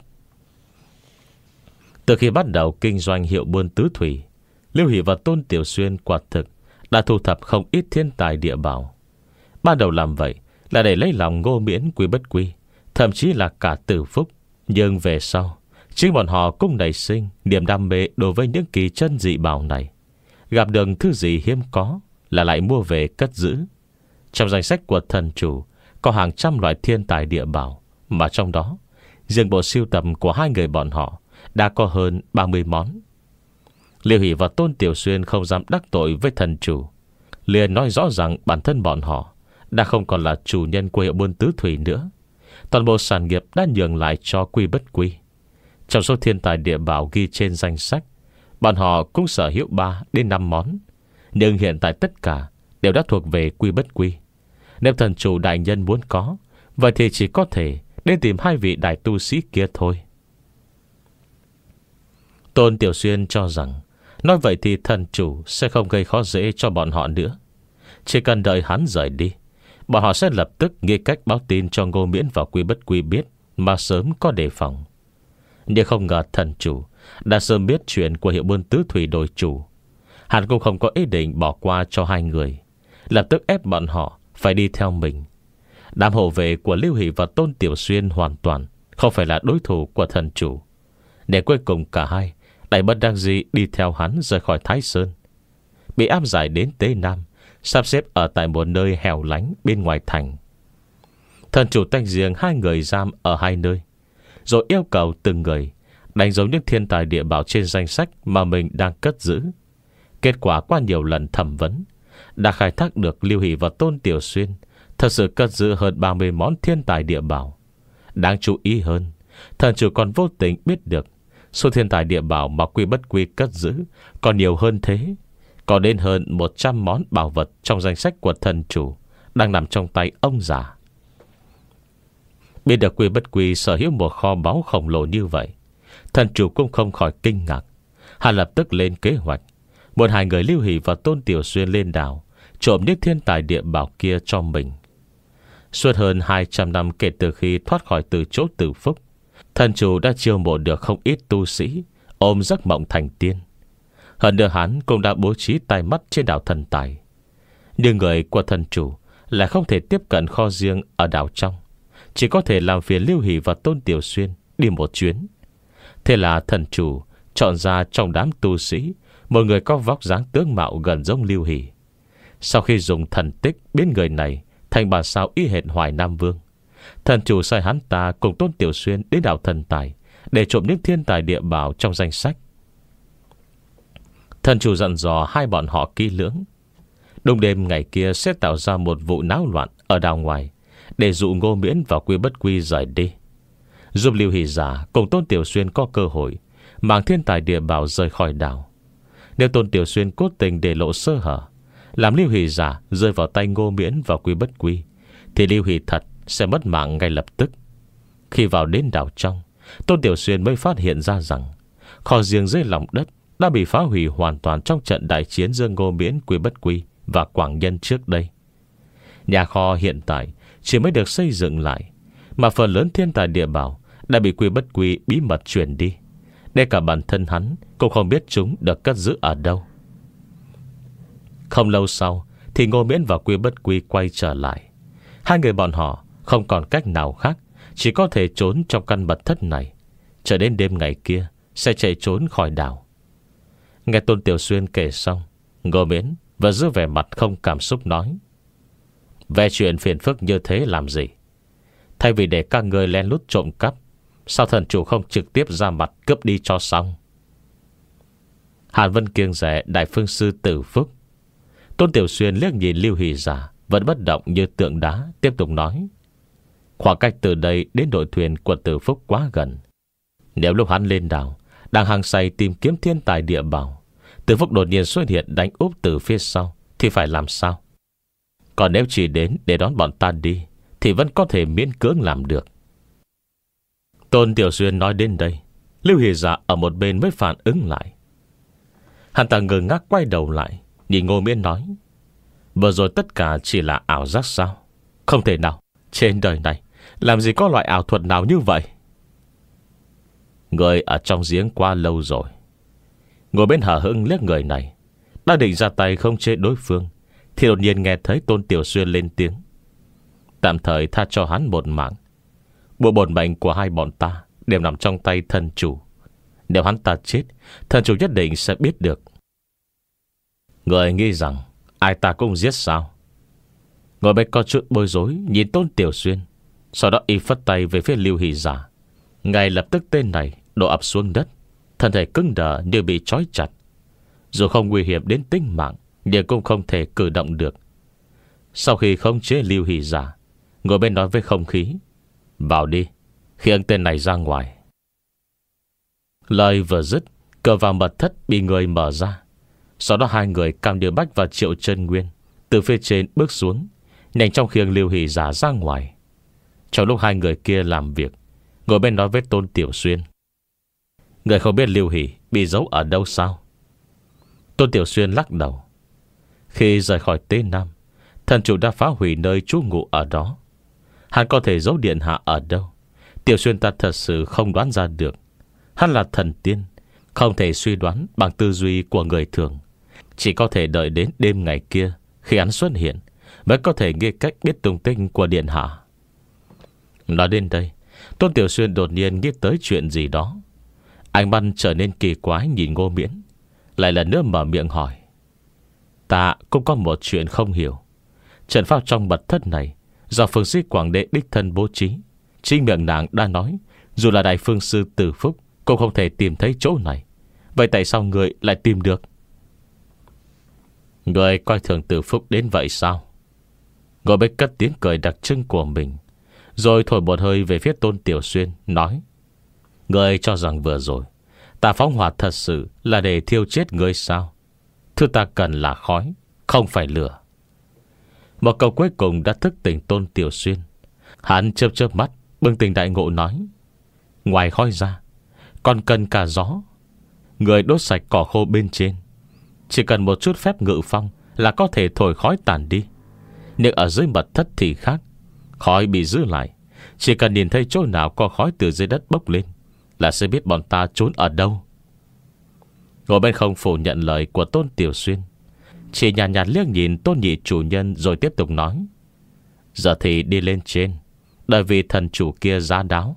Từ khi bắt đầu kinh doanh hiệu buôn tứ thủy, Liêu Hỷ và Tôn Tiểu Xuyên quả thực đã thu thập không ít thiên tài địa bảo. Ban đầu làm vậy là để lấy lòng Ngô Miễn, Quý Bất Quy, thậm chí là cả Tử Phúc. Nhưng về sau, chính bọn họ cũng nảy sinh niềm đam mê đối với những kỳ chân dị bảo này. Gặp được thứ gì hiếm có là lại mua về cất giữ. Trong danh sách của thần chủ có hàng trăm loại thiên tài địa bảo, mà trong đó riêng bộ sưu tầm của hai người bọn họ đã có hơn ba mươi món. Liêu Hỷ và Tôn Tiểu Xuyên không dám đắc tội với thần chủ, liền nói rõ rằng bản thân bọn họ đã không còn là chủ nhân của hiệu buôn tứ thủy nữa. Toàn bộ sản nghiệp đã nhường lại cho Quy Bất Quy. Trong số thiên tài địa bảo ghi trên danh sách, bọn họ cũng sở hữu ba đến năm món, nhưng hiện tại tất cả đều đã thuộc về Quy Bất Quy. Nếu thần chủ đại nhân muốn có, vậy thì chỉ có thể đến tìm hai vị đại tu sĩ kia thôi. Tôn Tiểu Xuyên cho rằng nói vậy thì thần chủ sẽ không gây khó dễ cho bọn họ nữa. Chỉ cần đợi hắn rời đi, bọn họ sẽ lập tức nghĩ cách báo tin cho Ngô Miễn và Quy Bất Quy biết, mà sớm có đề phòng. Nhưng không ngờ thần chủ đã sớm biết chuyện của hiệu buôn tứ thủy đổi chủ. Hắn cũng không có ý định bỏ qua cho hai người, lập tức ép bọn họ phải đi theo mình. Đám hộ vệ của Liêu Hỷ và Tôn Tiểu Xuyên hoàn toàn không phải là đối thủ của thần chủ, để cuối cùng cả hai đành bất đắc dĩ đi theo hắn rời khỏi Thái Sơn, bị áp giải đến Tế Nam, sắp xếp ở tại một nơi hẻo lánh bên ngoài thành. Thần chủ tách riêng hai người giam ở hai nơi, rồi yêu cầu từng người đánh dấu những thiên tài địa bảo trên danh sách mà mình đang cất giữ. Kết quả qua nhiều lần thẩm vấn đã khai thác được Liêu Hỷ và Tôn Tiểu Xuyên thật sự cất giữ hơn ba mươi món thiên tài địa bảo. Đáng chú ý hơn, thần chủ còn vô tình biết được số thiên tài địa bảo mà Quy Bất Quy cất giữ còn nhiều hơn thế. Có đến hơn một trăm món bảo vật trong danh sách của thần chủ đang nằm trong tay ông già. Biết được Quy Bất Quy sở hữu một kho báu khổng lồ như vậy, thần chủ cũng không khỏi kinh ngạc. Hắn lập tức lên kế hoạch một hai người Liêu Hỷ và Tôn Tiểu Xuyên lên đảo trộm những thiên tài địa bảo kia cho mình. Suốt hơn hai trăm năm kể từ khi thoát khỏi từ chỗ Tử Phúc, thần chủ đã chiêu mộ được không ít tu sĩ ôm giấc mộng thành tiên. Hơn nữa hắn cũng đã bố trí tai mắt trên đảo thần tài. Nhưng người của thần chủ lại không thể tiếp cận kho riêng ở đảo trong, chỉ có thể làm phiền Liêu Hỷ và Tôn Tiểu Xuyên đi một chuyến. Thế là thần chủ chọn ra trong đám tu sĩ một người có vóc dáng tướng mạo gần giống Liêu Hỷ. Sau khi dùng thần tích biến người này thành bản sao y hệt Hoài Nam Vương, thần chủ sai hắn ta cùng Tôn Tiểu Xuyên đến đảo thần tài để trộm những thiên tài địa bảo trong danh sách. Thần chủ dặn dò hai bọn họ kỹ lưỡng. Đông đêm ngày kia sẽ tạo ra một vụ náo loạn ở đảo ngoài để dụ Ngô Miễn và Quy Bất Quy rời đi, giúp Liêu Hỷ giả cùng Tôn Tiểu Xuyên có cơ hội mang thiên tài địa bảo rời khỏi đảo. Nếu Tôn Tiểu Xuyên cố tình để lộ sơ hở, làm Liêu Hỷ giả rơi vào tay Ngô Miễn và Quy Bất Quy, thì Liêu Hỷ thật sẽ mất mạng ngay lập tức. Khi vào đến đảo trong, Tôn Tiểu Xuyên mới phát hiện ra rằng kho riêng dưới lòng đất đã bị phá hủy hoàn toàn trong trận đại chiến giữa Ngô Miễn, Quy Bất Quy và Quảng Nhân trước đây. Nhà kho hiện tại chỉ mới được xây dựng lại, mà phần lớn thiên tài địa bảo đã bị Quy Bất Quy bí mật chuyển đi. Để cả bản thân hắn cũng không biết chúng được cất giữ ở đâu. Không lâu sau thì Ngô Miễn và Quy Bất Quy quay trở lại. Hai người bọn họ không còn cách nào khác, chỉ có thể trốn trong căn mật thất này, chờ đến đêm ngày kia sẽ chạy trốn khỏi đảo. Nghe Tôn Tiểu Xuyên kể xong, Ngô Miễn vẫn giữ vẻ mặt không cảm xúc nói: về chuyện phiền phức như thế làm gì? Thay vì để các người len lút trộm cắp, sao thần chủ không trực tiếp ra mặt cướp đi cho xong? Hàn Vân kiêng rẻ Đại Phương Sư Tử Phúc. Tôn Tiểu Xuyên liếc nhìn Lưu Hỷ Giả vẫn bất động như tượng đá, tiếp tục nói: khoảng cách từ đây đến đội thuyền của Tử Phúc quá gần. Nếu lúc hắn lên đảo đang hăng say tìm kiếm thiên tài địa bảo, Tử Phúc đột nhiên xuất hiện đánh úp từ phía sau, thì phải làm sao? Còn nếu chỉ đến để đón bọn ta đi thì vẫn có thể miễn cưỡng làm được. Tôn Tiểu Xuyên nói đến đây, Lưu Hỷ Giả ở một bên mới phản ứng lại. Hắn ta ngơ ngác quay đầu lại, nhìn Ngô Miễn nói: vừa rồi tất cả chỉ là ảo giác sao? Không thể nào, trên đời này làm gì có loại ảo thuật nào như vậy? Người ở trong giếng quá lâu rồi. Ngồi bên hở hững liếc người này, đã định ra tay không chế đối phương, thì đột nhiên nghe thấy Tôn Tiểu Xuyên lên tiếng: tạm thời tha cho hắn một mạng. Bộ bổn mệnh của hai bọn ta đều nằm trong tay thần chủ. Nếu hắn ta chết, thần chủ nhất định sẽ biết được. Người nghĩ rằng ai ta cũng giết sao? Ngồi bên có chút bối rối nhìn Tôn Tiểu Xuyên, sau đó y phất tay về phía Lưu Hỷ Giả. Ngay lập tức tên này đổ ập xuống đất, thân thể cứng đờ như bị trói chặt. Dù không nguy hiểm đến tính mạng, nhưng cũng không thể cử động được. Sau khi khống chế Lưu Hỷ Giả, ngồi bên nói với không khí: vào đi, khiêng tên này ra ngoài. Lời vừa dứt, cửa vào mật thất bị người mở ra. Sau đó hai người Cam Điều Bách và Triệu Chân Nguyên từ phía trên bước xuống, nhanh chóng khiêng Lưu Hỷ Giả ra ngoài. Trong lúc hai người kia làm việc, ngồi bên nói với Tôn Tiểu Xuyên: người không biết Lưu Hỷ bị giấu ở đâu sao? Tôn Tiểu Xuyên lắc đầu. Khi rời khỏi Tế Nam, thần chủ đã phá hủy nơi trú ngụ ở đó. Hắn có thể giấu điện hạ ở đâu, Tiểu Xuyên ta thật sự không đoán ra được. Hắn là thần tiên, không thể suy đoán bằng tư duy của người thường. Chỉ có thể đợi đến đêm ngày kia, khi hắn xuất hiện, mới có thể nghĩ cách biết tung tích của điện hạ. Nói đến đây, Tôn Tiểu Xuyên đột nhiên nghĩ tới chuyện gì đó. Ánh mắt trở nên kỳ quái nhìn Ngô Miễn, lại lần nữa mở miệng hỏi: ta cũng có một chuyện không hiểu. Trận pháp trong mật thất này do Phương Sĩ Quảng Đệ đích thân bố trí. Chính miệng nàng đã nói dù là Đại Phương Sư Tử Phúc cũng không thể tìm thấy chỗ này. Vậy tại sao người lại tìm được? Người coi thường Tử Phúc đến vậy sao? Ngồi bếch cất tiếng cười đặc trưng của mình, rồi thổi một hơi về phía Tôn Tiểu Xuyên, nói: người cho rằng vừa rồi ta phóng hỏa thật sự là để thiêu chết người sao? Thứ ta cần là khói, không phải lửa. Một câu cuối cùng đã thức tỉnh Tôn Tiểu Xuyên. Hắn chớp chớp mắt, bừng tỉnh đại ngộ nói: ngoài khói ra còn cần cả gió. Người đốt sạch cỏ khô bên trên, chỉ cần một chút phép ngự phong là có thể thổi khói tàn đi. Nhưng ở dưới mật thất thì khác. Khói bị giữ lại, chỉ cần nhìn thấy chỗ nào có khói từ dưới đất bốc lên là sẽ biết bọn ta trốn ở đâu. Ngồi bên không phủ nhận lời của Tôn Tiểu Xuyên, chỉ nhàn nhạt, nhạt liếc nhìn Tôn nhị chủ nhân, rồi tiếp tục nói: giờ thì đi lên trên, đợi vì thần chủ kia ra đáo.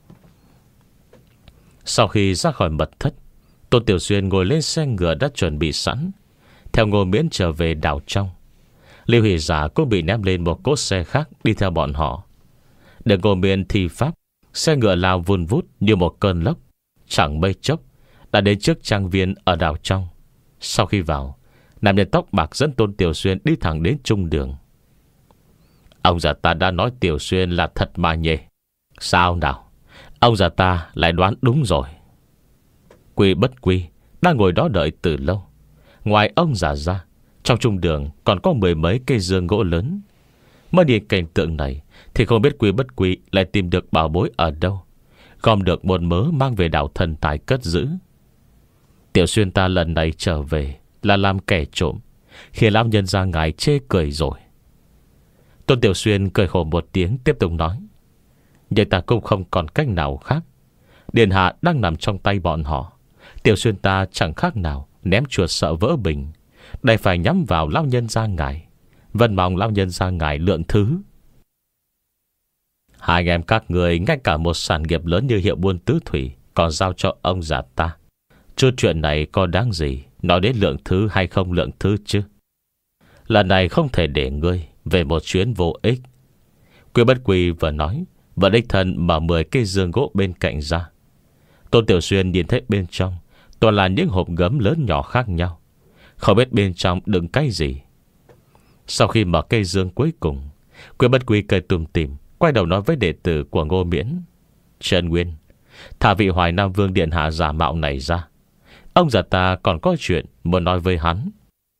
Sau khi ra khỏi mật thất, Tôn Tiểu Xuyên ngồi lên xe ngựa đã chuẩn bị sẵn, theo Ngô Miễn trở về đảo trong. Lưu Hỷ Giả cũng bị ném lên một cỗ xe khác đi theo bọn họ. Để Ngô Miễn thi pháp, xe ngựa lao vun vút như một cơn lốc, chẳng mấy chốc đã đến trước trang viên ở đảo trong. Sau khi vào, nam nhân tóc bạc dẫn Tôn Tiểu Xuyên đi thẳng đến trung đường. Ông già ta đã nói Tiểu Xuyên là thật mà nhỉ? Sao nào, ông già ta lại đoán đúng rồi. Quy Bất Quy đang ngồi đó đợi từ lâu. Ngoài ông già ra, trong trung đường còn có mười mấy cây dương gỗ lớn. Mới nhìn cảnh tượng này thì không biết Quy Bất Quy lại tìm được bảo bối ở đâu, gom được một mớ mang về đảo thần tài cất giữ. Tiểu Xuyên ta lần này trở về là làm kẻ trộm, khi lão nhân ra ngài chê cười rồi. Tôn Tiểu Xuyên cười khổ một tiếng, tiếp tục nói: nhưng ta cũng không còn cách nào khác. Điện hạ đang nằm trong tay bọn họ. Tiểu Xuyên ta chẳng khác nào ném chuột sợ vỡ bình, đành phải nhắm vào lão nhân ra ngài. Vẫn mong lão nhân ra ngài lượng thứ. Hai anh em các người ngay cả một sản nghiệp lớn như hiệu buôn tứ thủy còn giao cho ông già ta. Chút chuyện này có đáng gì nói đến lượng thứ hay không lượng thứ chứ. Lần này không thể để ngươi về một chuyến vô ích. Quy Bất Quy vừa nói, và đích thân mở mười cây giường gỗ bên cạnh ra. Tôn Tiểu Xuyên nhìn thấy bên trong toàn là những hộp gấm lớn nhỏ khác nhau, không biết bên trong đựng cái gì. Sau khi mở cây dương cuối cùng, Quy Bất Quy cười tùm tìm, quay đầu nói với đệ tử của Ngô Miễn: Trần Nguyên, thả vị Hoài Nam Vương điện hạ giả mạo này ra. Ông già ta còn có chuyện muốn nói với hắn.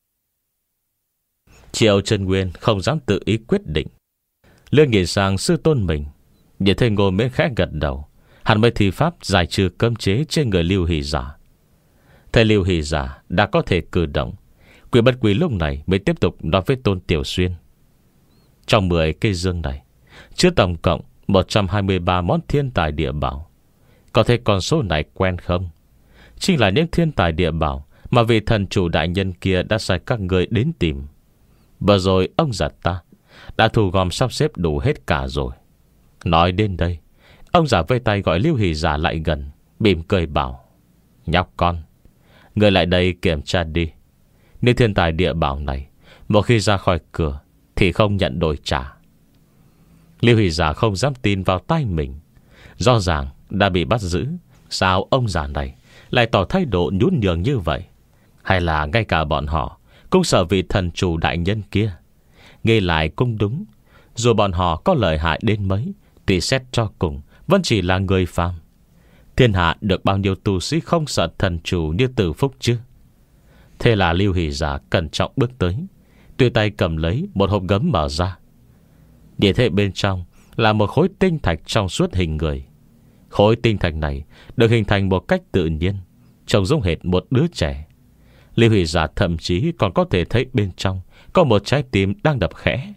Triệu Trần Nguyên không dám tự ý quyết định, lương nhìn sang sư tôn mình. Nhìn thấy Ngô Miễn khẽ gật đầu, hắn mới thi pháp giải trừ cấm chế trên người Lưu Hỷ Giả. Thấy Lưu Hỷ Giả đã có thể cử động, Quy Bất Quy lúc này mới tiếp tục nói với Tôn Tiểu Xuyên: trong mười cây dương này chứa tổng cộng một trăm hai mươi ba món thiên tài địa bảo. Có thể con số này quen không? Chính là những thiên tài địa bảo mà vị thần chủ đại nhân kia đã sai các người đến tìm. Vừa rồi ông già ta đã thu gom sắp xếp đủ hết cả rồi. Nói đến đây, ông già vây tay gọi Lưu Hỷ Giả lại gần, mỉm cười bảo: nhóc con, người lại đây kiểm tra đi. Nếu thiên tài địa bảo này một khi ra khỏi cửa thì không nhận đổi trả. Lưu Hỷ Giả không dám tin vào tay mình. Rõ ràng đã bị bắt giữ, sao ông già này lại tỏ thái độ nhún nhường như vậy? Hay là ngay cả bọn họ cũng sợ vị thần chủ đại nhân kia? Nghe lại cũng đúng. Dù bọn họ có lợi hại đến mấy thì xét cho cùng vẫn chỉ là người phàm. Thiên hạ được bao nhiêu tu sĩ không sợ thần chủ như Từ Phúc chứ? Thế là Lưu Hỷ Giả cẩn trọng bước tới, tùy tay cầm lấy một hộp gấm mở ra. Để thấy bên trong là một khối tinh thạch trong suốt hình người. Khối tinh thạch này được hình thành một cách tự nhiên, trông giống hệt một đứa trẻ. Lưu Hỷ Giả thậm chí còn có thể thấy bên trong có một trái tim đang đập khẽ.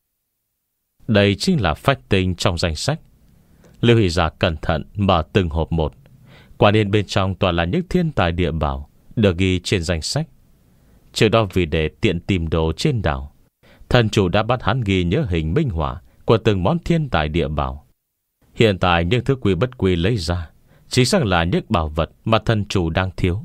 Đây chính là phách tinh trong danh sách. Lưu Hỷ Giả cẩn thận mở từng hộp một. Quả nhiên bên trong toàn là những thiên tài địa bảo được ghi trên danh sách. Trước đó vì để tiện tìm đồ trên đảo, thần chủ đã bắt hắn ghi nhớ hình minh họa của từng món thiên tài địa bảo. Hiện tại những thứ Quy Bất Quy lấy ra chính xác là những bảo vật mà thần chủ đang thiếu.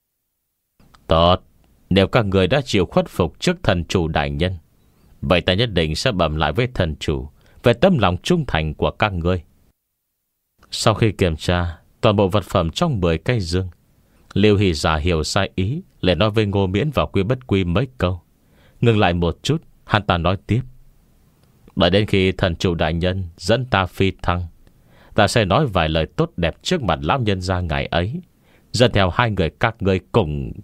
Tốt, nếu các người đã chịu khuất phục trước thần chủ đại nhân, vậy ta nhất định sẽ bẩm lại với thần chủ về tấm lòng trung thành của các ngươi. Sau khi kiểm tra toàn bộ vật phẩm trong mười cây dương, Lưu Hỷ Giả hiểu sai ý, lại nói với Ngô Miễn và Quy Bất Quy mấy câu. Ngừng lại một chút, hắn ta nói tiếp: đợi đến khi thần chủ đại nhân dẫn ta phi thăng, ta sẽ nói vài lời tốt đẹp trước mặt lão nhân gia ngày ấy, dẫn theo hai người các ngươi cùng.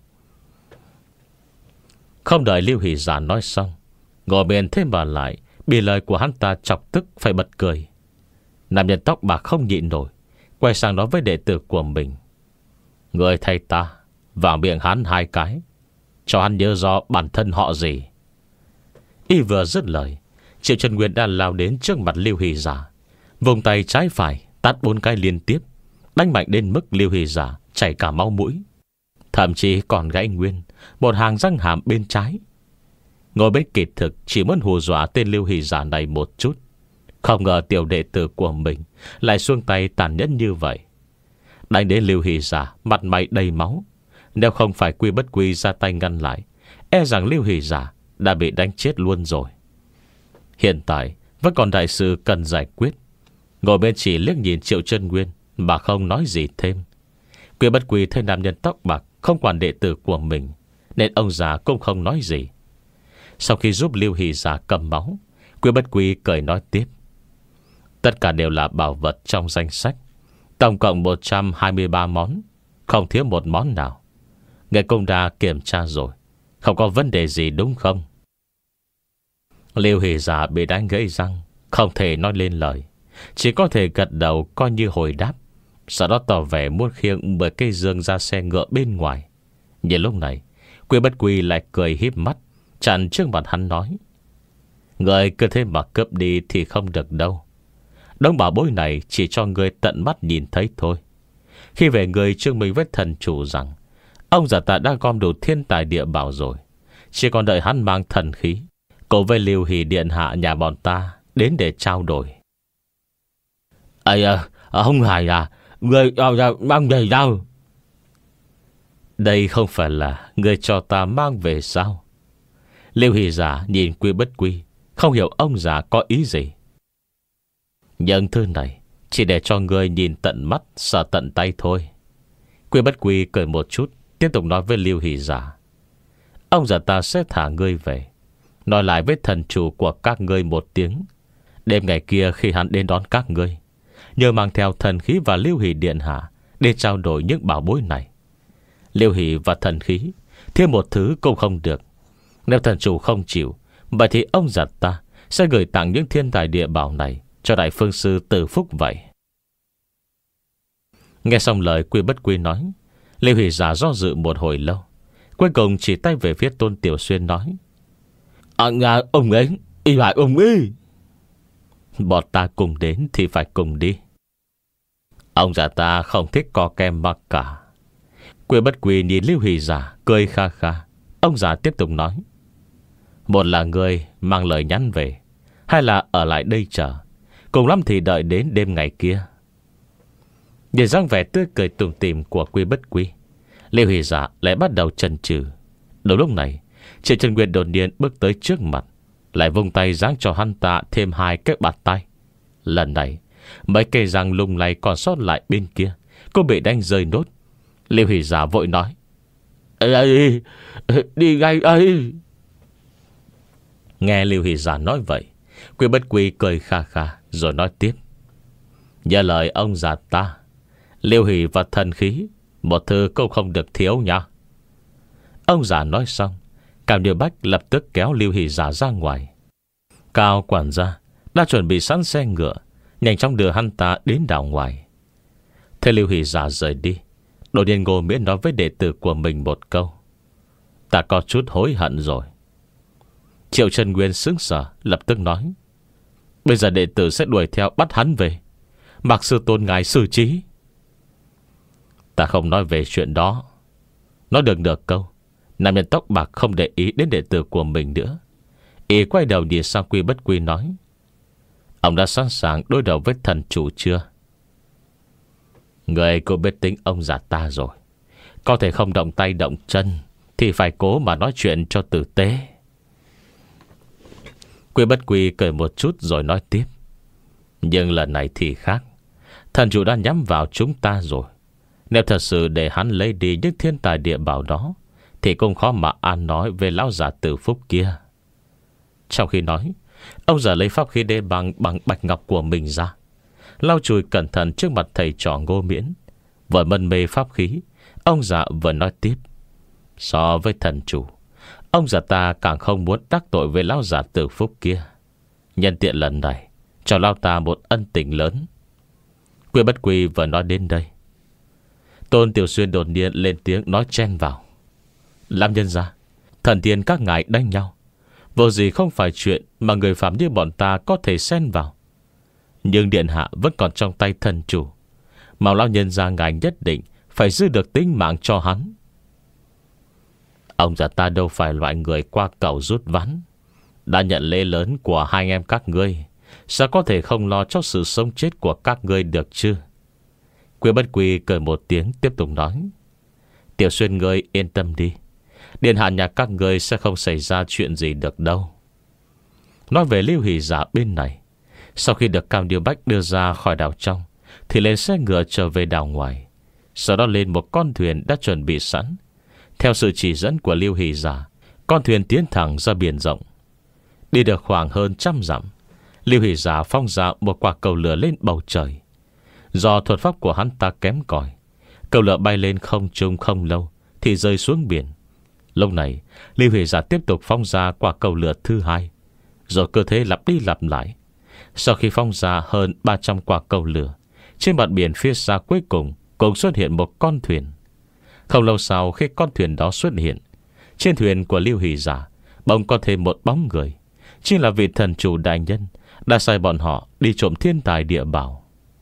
Không đợi Lưu Hỷ Giả nói xong, Ngô Miễn thêm vào lại, bị lời của hắn ta chọc tức phải bật cười. Nam nhân tóc bạc không nhịn nổi, quay sang nói với đệ tử của mình: người thầy ta vào miệng hắn hai cái, cho hắn nhớ rõ bản thân họ gì. Y vừa dứt lời, Triệu Trần Nguyên đã lao đến trước mặt Lưu Hỷ Giả, vùng tay trái phải tát bốn cái liên tiếp, đánh mạnh đến mức Lưu Hỷ Giả chảy cả máu mũi, thậm chí còn gãy nguyên một hàng răng hàm bên trái. Ngồi bên kỳ thực chỉ muốn hù dọa tên Lưu Hỷ Giả này một chút, không ngờ tiểu đệ tử của mình lại xuông tay tàn nhẫn như vậy. Đánh đến Lưu Hỷ Giả mặt mày đầy máu. Nếu không phải Quy Bất Quy ra tay ngăn lại, e rằng Lưu Hỷ Giả đã bị đánh chết luôn rồi. Hiện tại vẫn còn đại sự cần giải quyết. Ngồi bên chỉ liếc nhìn Triệu Chân Nguyên mà không nói gì thêm. Quy Bất Quy thấy nam nhân tóc bạc không quản đệ tử của mình, nên ông già cũng không nói gì. Sau khi giúp Lưu Hỷ Giả cầm máu, Quy Bất Quy cười nói tiếp: tất cả đều là bảo vật trong danh sách, tổng cộng một trăm hai mươi ba món, không thiếu một món nào. Ngài cũng đã kiểm tra rồi, không có vấn đề gì đúng không? Liêu Hỷ Giả bị đánh gãy răng, không thể nói lên lời, chỉ có thể gật đầu coi như hồi đáp. Sau đó tỏ vẻ muốn khiêng mười cây dương ra xe ngựa bên ngoài. Nhưng lúc này Quy Bất Quy lại cười híp mắt chặn trước mặt hắn nói: người cứ thế mà cướp đi thì không được đâu. Đống bảo bối này chỉ cho người tận mắt nhìn thấy thôi. Khi về người chứng minh với thần chủ rằng ông già ta đã gom đủ thiên tài địa bảo rồi, chỉ còn đợi hắn mang thần khí cùng với Liêu Hỷ điện hạ nhà bọn ta đến để trao đổi. Ây à, ông Hải à, người mang về đâu? Đây không phải là người cho ta mang về sao? Liêu Hỷ Giả nhìn Quy Bất Quy, không hiểu ông già có ý gì. Nhưng thư này chỉ để cho người nhìn tận mắt, sợ tận tay thôi. Quy Bất Quy cười một chút, tiếp tục nói với Liêu Hỷ Giả: ông già ta sẽ thả ngươi về, nói lại với thần chủ của các ngươi một tiếng. Đêm ngày kia khi hắn đến đón các ngươi, nhờ mang theo thần khí và Liêu Hỷ điện hạ để trao đổi những bảo bối này. Liêu Hỷ và thần khí thêm một thứ cũng không được. Nếu thần chủ không chịu, vậy thì ông già ta sẽ gửi tặng những thiên tài địa bảo này cho đại phương sư Từ Phúc vậy. Nghe xong lời Quy Bất Quy nói, Liêu Hỷ Giả do dự một hồi lâu, cuối cùng chỉ tay về phía Tôn Tiểu Xuyên nói: À nhà ông ấy, y lại ông ấy. Bọn ta cùng đến thì phải cùng đi. Ông già ta không thích co kem mặc cả. Quy Bất Quy nhìn Liêu Hỷ Giả cười kha kha. Ông già tiếp tục nói: một là người mang lời nhắn về, hai là ở lại đây chờ, cùng lắm thì đợi đến đêm ngày kia. Nhìn dáng vẻ tươi cười tủm tỉm của Quy Bất Quy, Liêu Hỷ Giả lại bắt đầu chần chừ. Đúng lúc này, Triệu Trần Nguyên đột nhiên bước tới trước mặt, lại vung tay giáng cho hắn ta thêm hai cái bạt tay. Lần này mấy cây răng lung lay còn sót lại bên kia cô bị đánh rơi nốt. Liêu Hỷ Giả vội nói: Ê, ê, ê, đi ngay ấy. Nghe Liêu Hỷ Giả nói vậy, Quy Bất Quy cười kha kha rồi nói tiếp: nhờ lời ông già ta, Liêu Hỷ và thần khí một thứ cũng không được thiếu nha. Ông già nói xong, Cao Như Bách lập tức kéo Liêu Hỷ Giả ra ngoài. Cao quản gia đã chuẩn bị sẵn xe ngựa, nhanh chóng đưa hắn ta đến đảo ngoài. Thế Liêu Hỷ Giả rời đi, đột nhiên Ngô Miễn nói với đệ tử của mình một câu: ta có chút hối hận rồi. Triệu Trần Nguyên sững sờ, lập tức nói: bây giờ đệ tử sẽ đuổi theo bắt hắn về, mặc sư tôn ngài xử trí. Ta không nói về chuyện đó. Nói được được câu, nam nhân tóc bạc không để ý đến đệ tử của mình nữa. Y quay đầu nhìn sang Quy Bất Quy nói: ông đã sẵn sàng đối đầu với thần chủ chưa? Người cũng biết tính ông già ta rồi, có thể không động tay động chân thì phải cố mà nói chuyện cho tử tế. Quy Bất Quy cười một chút rồi nói tiếp: nhưng lần này thì khác. Thần chủ đã nhắm vào chúng ta rồi. Nếu thật sự để hắn lấy đi những thiên tài địa bảo đó thì cũng khó mà an nói về lão già Từ Phúc kia. Trong khi nói, ông già lấy pháp khí đê bằng bằng bạch ngọc của mình ra, lau chùi cẩn thận trước mặt thầy trò Ngô Miễn. Vừa mân mê pháp khí, ông già vừa nói tiếp: so với thần chủ, ông già ta càng không muốn đắc tội với lão già Từ Phúc kia. Nhân tiện lần này cho lão ta một ân tình lớn. Quy Bất Quy vừa nói đến đây, Tôn Tiểu Xuyên đột nhiên lên tiếng nói chen vào: làm nhân gia, thần tiên các ngài đánh nhau, vô gì không phải chuyện mà người phạm như bọn ta có thể xen vào. Nhưng điện hạ vẫn còn trong tay thần chủ, mà lão nhân gia ngài nhất định phải giữ được tính mạng cho hắn. Ông già ta đâu phải loại người qua cầu rút ván. Đã nhận lễ lớn của hai anh em các ngươi, sao có thể không lo cho sự sống chết của các ngươi được chứ? Quy Bất Quy cười một tiếng tiếp tục nói: Tiểu Xuyên ngươi yên tâm đi, điện hạ nhà các ngươi sẽ không xảy ra chuyện gì được đâu. Nói về Liêu Hỷ Giả bên này, sau khi được Cao Điêu Bách đưa ra khỏi đảo trong thì lên xe ngựa trở về đảo ngoài. Sau đó lên một con thuyền đã chuẩn bị sẵn. Theo sự chỉ dẫn của Liêu Hỷ Giả, con thuyền tiến thẳng ra biển rộng. Đi được khoảng hơn trăm dặm, Liêu Hỷ Giả phong ra một quả cầu lửa lên bầu trời. Do thuật pháp của hắn ta kém cỏi, cầu lửa bay lên không trung không lâu thì rơi xuống biển. Lúc này Liêu Hỷ Giả tiếp tục phong ra quả cầu lửa thứ hai. Rồi cơ thế lặp đi lặp lại. Sau khi phóng ra hơn ba trăm quả cầu lửa, trên mặt biển phía xa cuối cùng cũng xuất hiện một con thuyền. Không lâu sau khi con thuyền đó xuất hiện, trên thuyền của Lưu Hỷ Giả bỗng có thêm một bóng người. Chính là vị thần chủ đại nhân đã sai bọn họ đi trộm thiên tài địa bảo.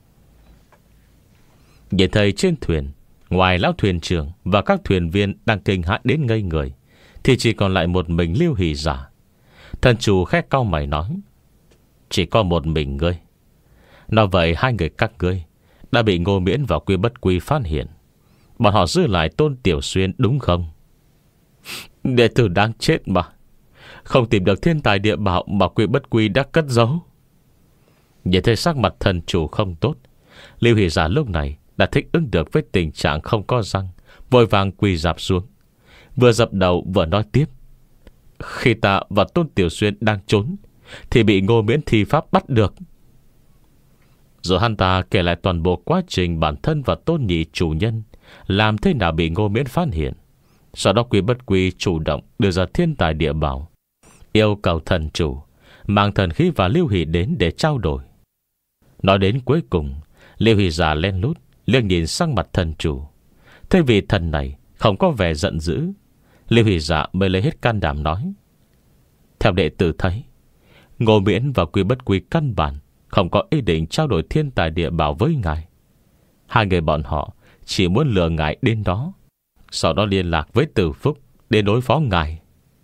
Nhìn thấy trên thuyền, ngoài lão thuyền trưởng và các thuyền viên đang kinh hãi đến ngây người, thì chỉ còn lại một mình Lưu Hỷ Giả. Thần chủ khẽ cau mày nói: chỉ có một mình ngươi. Nói vậy hai người các ngươi đã bị Ngô Miễn và Quy Bất Quy phát hiện. Bọn họ giữ lại Tôn Tiểu Xuyên đúng không? Đệ tử đang chết mà, không tìm được thiên tài địa bảo mà Quy Bất Quy đã cất giấu. Nhìn thấy sắc mặt thần chủ không tốt, Lưu Hỷ Giả lúc này đã thích ứng được với tình trạng không có răng, vội vàng quỳ rạp xuống, vừa dập đầu vừa nói tiếp: khi ta và Tôn Tiểu Xuyên đang trốn thì bị Ngô Miễn thi pháp bắt được. Rồi hắn ta kể lại toàn bộ quá trình bản thân và Tôn Nhị chủ nhân làm thế nào bị Ngô Miễn phát hiện. Sau đó Quy Bất Quy chủ động đưa ra thiên tài địa bảo, yêu cầu thần chủ mang thần khí và Lưu Hỷ đến để trao đổi. Nói đến cuối cùng, Lưu Hỷ Giả len lút liếc nhìn sang mặt thần chủ. Thế vì thần này không có vẻ giận dữ, Lưu Hỷ Giả mới lấy hết can đảm nói: theo đệ tử thấy, Ngô Miễn và Quy Bất Quy căn bản không có ý định trao đổi thiên tài địa bảo với ngài. Hai người bọn họ chỉ muốn lừa ngài đến đó, sau đó liên lạc với Từ Phúc để đối phó ngài.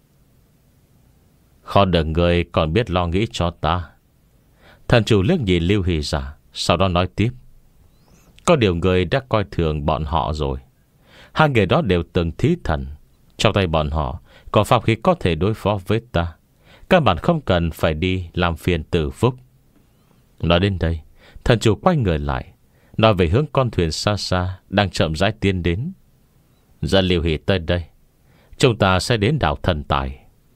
Khó được người còn biết lo nghĩ cho ta. Thần chủ liếc nhìn Lưu Hỷ Giả, sau đó nói tiếp: có điều người đã coi thường bọn họ rồi. Hai người đó đều từng thí thần, trong tay bọn họ có pháp khí có thể đối phó với ta. Các bạn không cần phải đi làm phiền Từ Phúc. Nói đến đây, thần chủ quay người lại, nói về hướng con thuyền xa xa đang chậm rãi tiến đến: dẫn Lưu Hỷ tới đây, chúng ta sẽ đến đảo Thần Tài.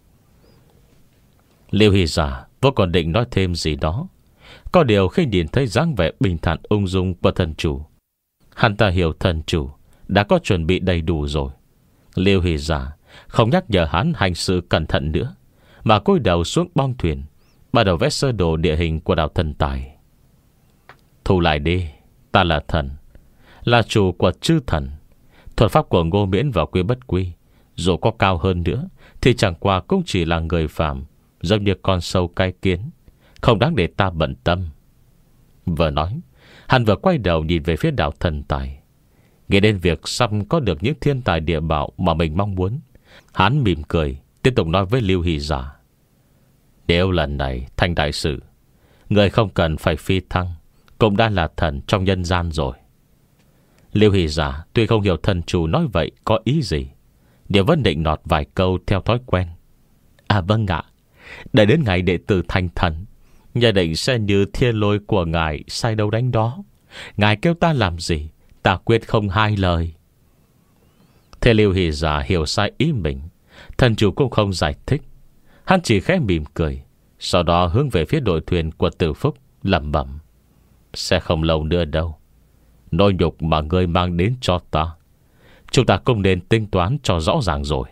Lưu Hỷ Giả vô còn định nói thêm gì đó, có điều khi nhìn thấy dáng vẻ bình thản ung dung của thần chủ, hắn ta hiểu thần chủ đã có chuẩn bị đầy đủ rồi. Lưu Hỷ Giả không nhắc nhở hắn hành sự cẩn thận nữa, mà cúi đầu xuống bong thuyền, bắt đầu vẽ sơ đồ địa hình của đảo Thần Tài. Thu lại đi, ta là thần, là chủ của chư thần. Thuật pháp của Ngô Miễn và Quy Bất Quy dù có cao hơn nữa thì chẳng qua cũng chỉ là người phàm, giống như con sâu cái kiến, không đáng để ta bận tâm. Vừa nói, hắn vừa quay đầu nhìn về phía đảo Thần Tài. Nghĩ đến việc sắp có được những thiên tài địa bảo mà mình mong muốn, hắn mỉm cười, tiếp tục nói với Lưu Hỷ Giả: nếu lần này thành đại sự, người không cần phải phi thăng, cũng đã là thần trong nhân gian rồi. Lưu Hỷ Giả tuy không hiểu thần chủ nói vậy có ý gì, nhưng vẫn định nọt vài câu theo thói quen: à vâng ạ, để đến ngày đệ tử thành thần, nhà định sẽ như thiên lôi của ngài sai đâu đánh đó. Ngài kêu ta làm gì, ta quyết không hai lời. Thế Lưu Hỷ Giả hiểu sai ý mình, thần chủ cũng không giải thích. Hắn chỉ khẽ mỉm cười, sau đó hướng về phía đội thuyền của Từ Phúc, lẩm bẩm: sẽ không lâu nữa đâu. Nỗi nhục mà ngươi mang đến cho ta, chúng ta cũng nên tính toán cho rõ ràng rồi.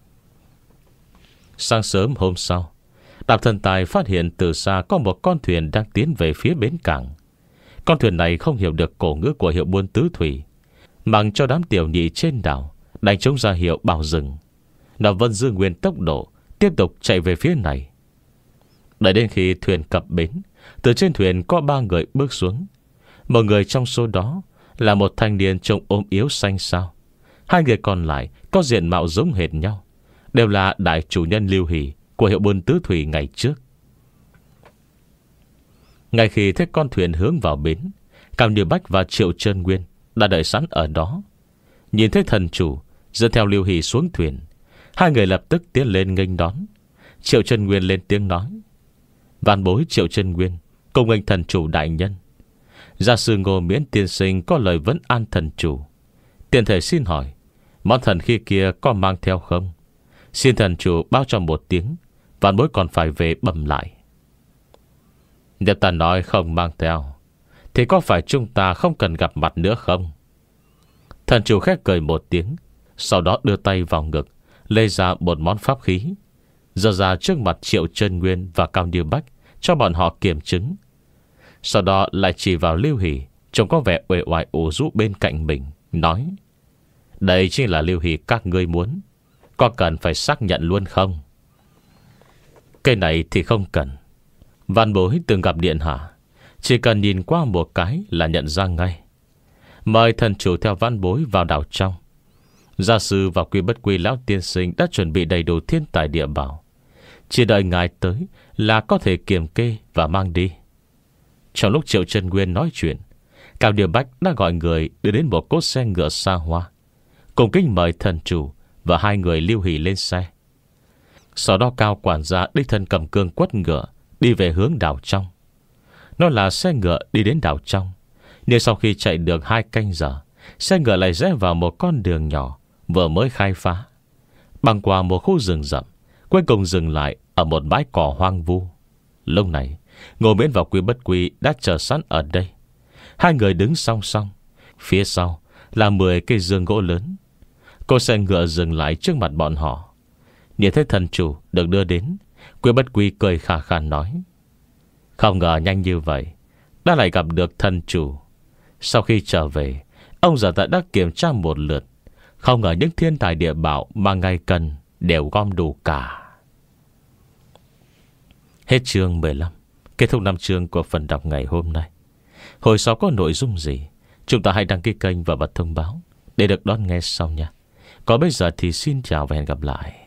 Sáng sớm hôm sau, đảo Thần Tài phát hiện từ xa có một con thuyền đang tiến về phía bến cảng. Con thuyền này không hiểu được cổ ngữ của hiệu buôn tứ thủy, mặc cho đám tiểu nhị trên đảo đánh trống ra hiệu bảo dừng. Nó vẫn giữ nguyên tốc độ, tiếp tục chạy về phía này. Đợi đến khi thuyền cập bến, từ trên thuyền có ba người bước xuống. Một người trong số đó là một thanh niên trông ốm yếu xanh xao. Hai người còn lại có diện mạo giống hệt nhau, đều là đại chủ nhân Lưu Hỷ của hiệu buôn tứ thủy ngày trước. Ngay khi thấy con thuyền hướng vào bến, Cao Như Bách và Triệu Chân Nguyên đã đợi sẵn ở đó. Nhìn thấy thần chủ dẫn theo Lưu Hỷ xuống thuyền, hai người lập tức tiến lên nghênh đón. Triệu Chân Nguyên lên tiếng nói: vạn bối Triệu Chân Nguyên cùng anh thần chủ đại nhân, gia sư Ngô Miễn tiên sinh có lời vấn an thần chủ. Tiện thể xin hỏi, món thần khi kia có mang theo không? Xin thần chủ báo cho một tiếng, vạn bối còn phải về bẩm lại. Nếu ta nói không mang theo, thì có phải chúng ta không cần gặp mặt nữa không? Thần chủ khẽ cười một tiếng, sau đó đưa tay vào ngực lấy ra một món pháp khí. giờ ra trước mặt Triệu Chân Nguyên và Cao Như Bách, cho bọn họ kiểm chứng. Sau đó lại chỉ vào Lưu Hỷ, trông có vẻ uể oải ủ rũ bên cạnh mình, nói: đây chính là Lưu Hỷ các ngươi muốn, có cần phải xác nhận luôn không? Cái này thì không cần. Văn bối từng gặp điện hạ, chỉ cần nhìn qua một cái là nhận ra ngay. Mời thần chủ theo văn bối vào đảo trong. Gia sư và Quy Bất Quy lão tiên sinh đã chuẩn bị đầy đủ thiên tài địa bảo, chỉ đợi ngài tới là có thể kiểm kê và mang đi. Trong lúc Triệu Chân Nguyên nói chuyện, Cao Như Bách đã gọi người đưa đến một cỗ xe ngựa xa hoa, cùng kính mời thần chủ và hai người Lưu Hỷ lên xe. Sau đó Cao quản gia đích thân cầm cương quất ngựa đi về hướng đảo trong. Nó là xe ngựa đi đến đảo trong, nhưng sau khi chạy được hai canh giờ, xe ngựa lại rẽ vào một con đường nhỏ vừa mới khai phá, băng qua một khu rừng rậm, cuối cùng dừng lại ở một bãi cỏ hoang vu. Lúc này Ngô Miễn và Quy Bất Quy đã chờ sẵn ở đây. Hai người đứng song song, phía sau là mười cây giường gỗ lớn. Cô xe ngựa dừng lại trước mặt bọn họ. Nhìn thấy thần chủ được đưa đến, Quy Bất Quy cười khà khà nói: không ngờ nhanh như vậy đã lại gặp được thần chủ. Sau khi trở về, ông già ta đã kiểm tra một lượt, không ngờ những thiên tài địa bảo mà ngài cần đều gom đủ cả. Hết chương mười lăm. Kết thúc năm chương của phần đọc ngày hôm nay. Hồi sau có nội dung gì, chúng ta hãy đăng ký kênh và bật thông báo để được đón nghe sau nha. Còn bây giờ thì xin chào và hẹn gặp lại.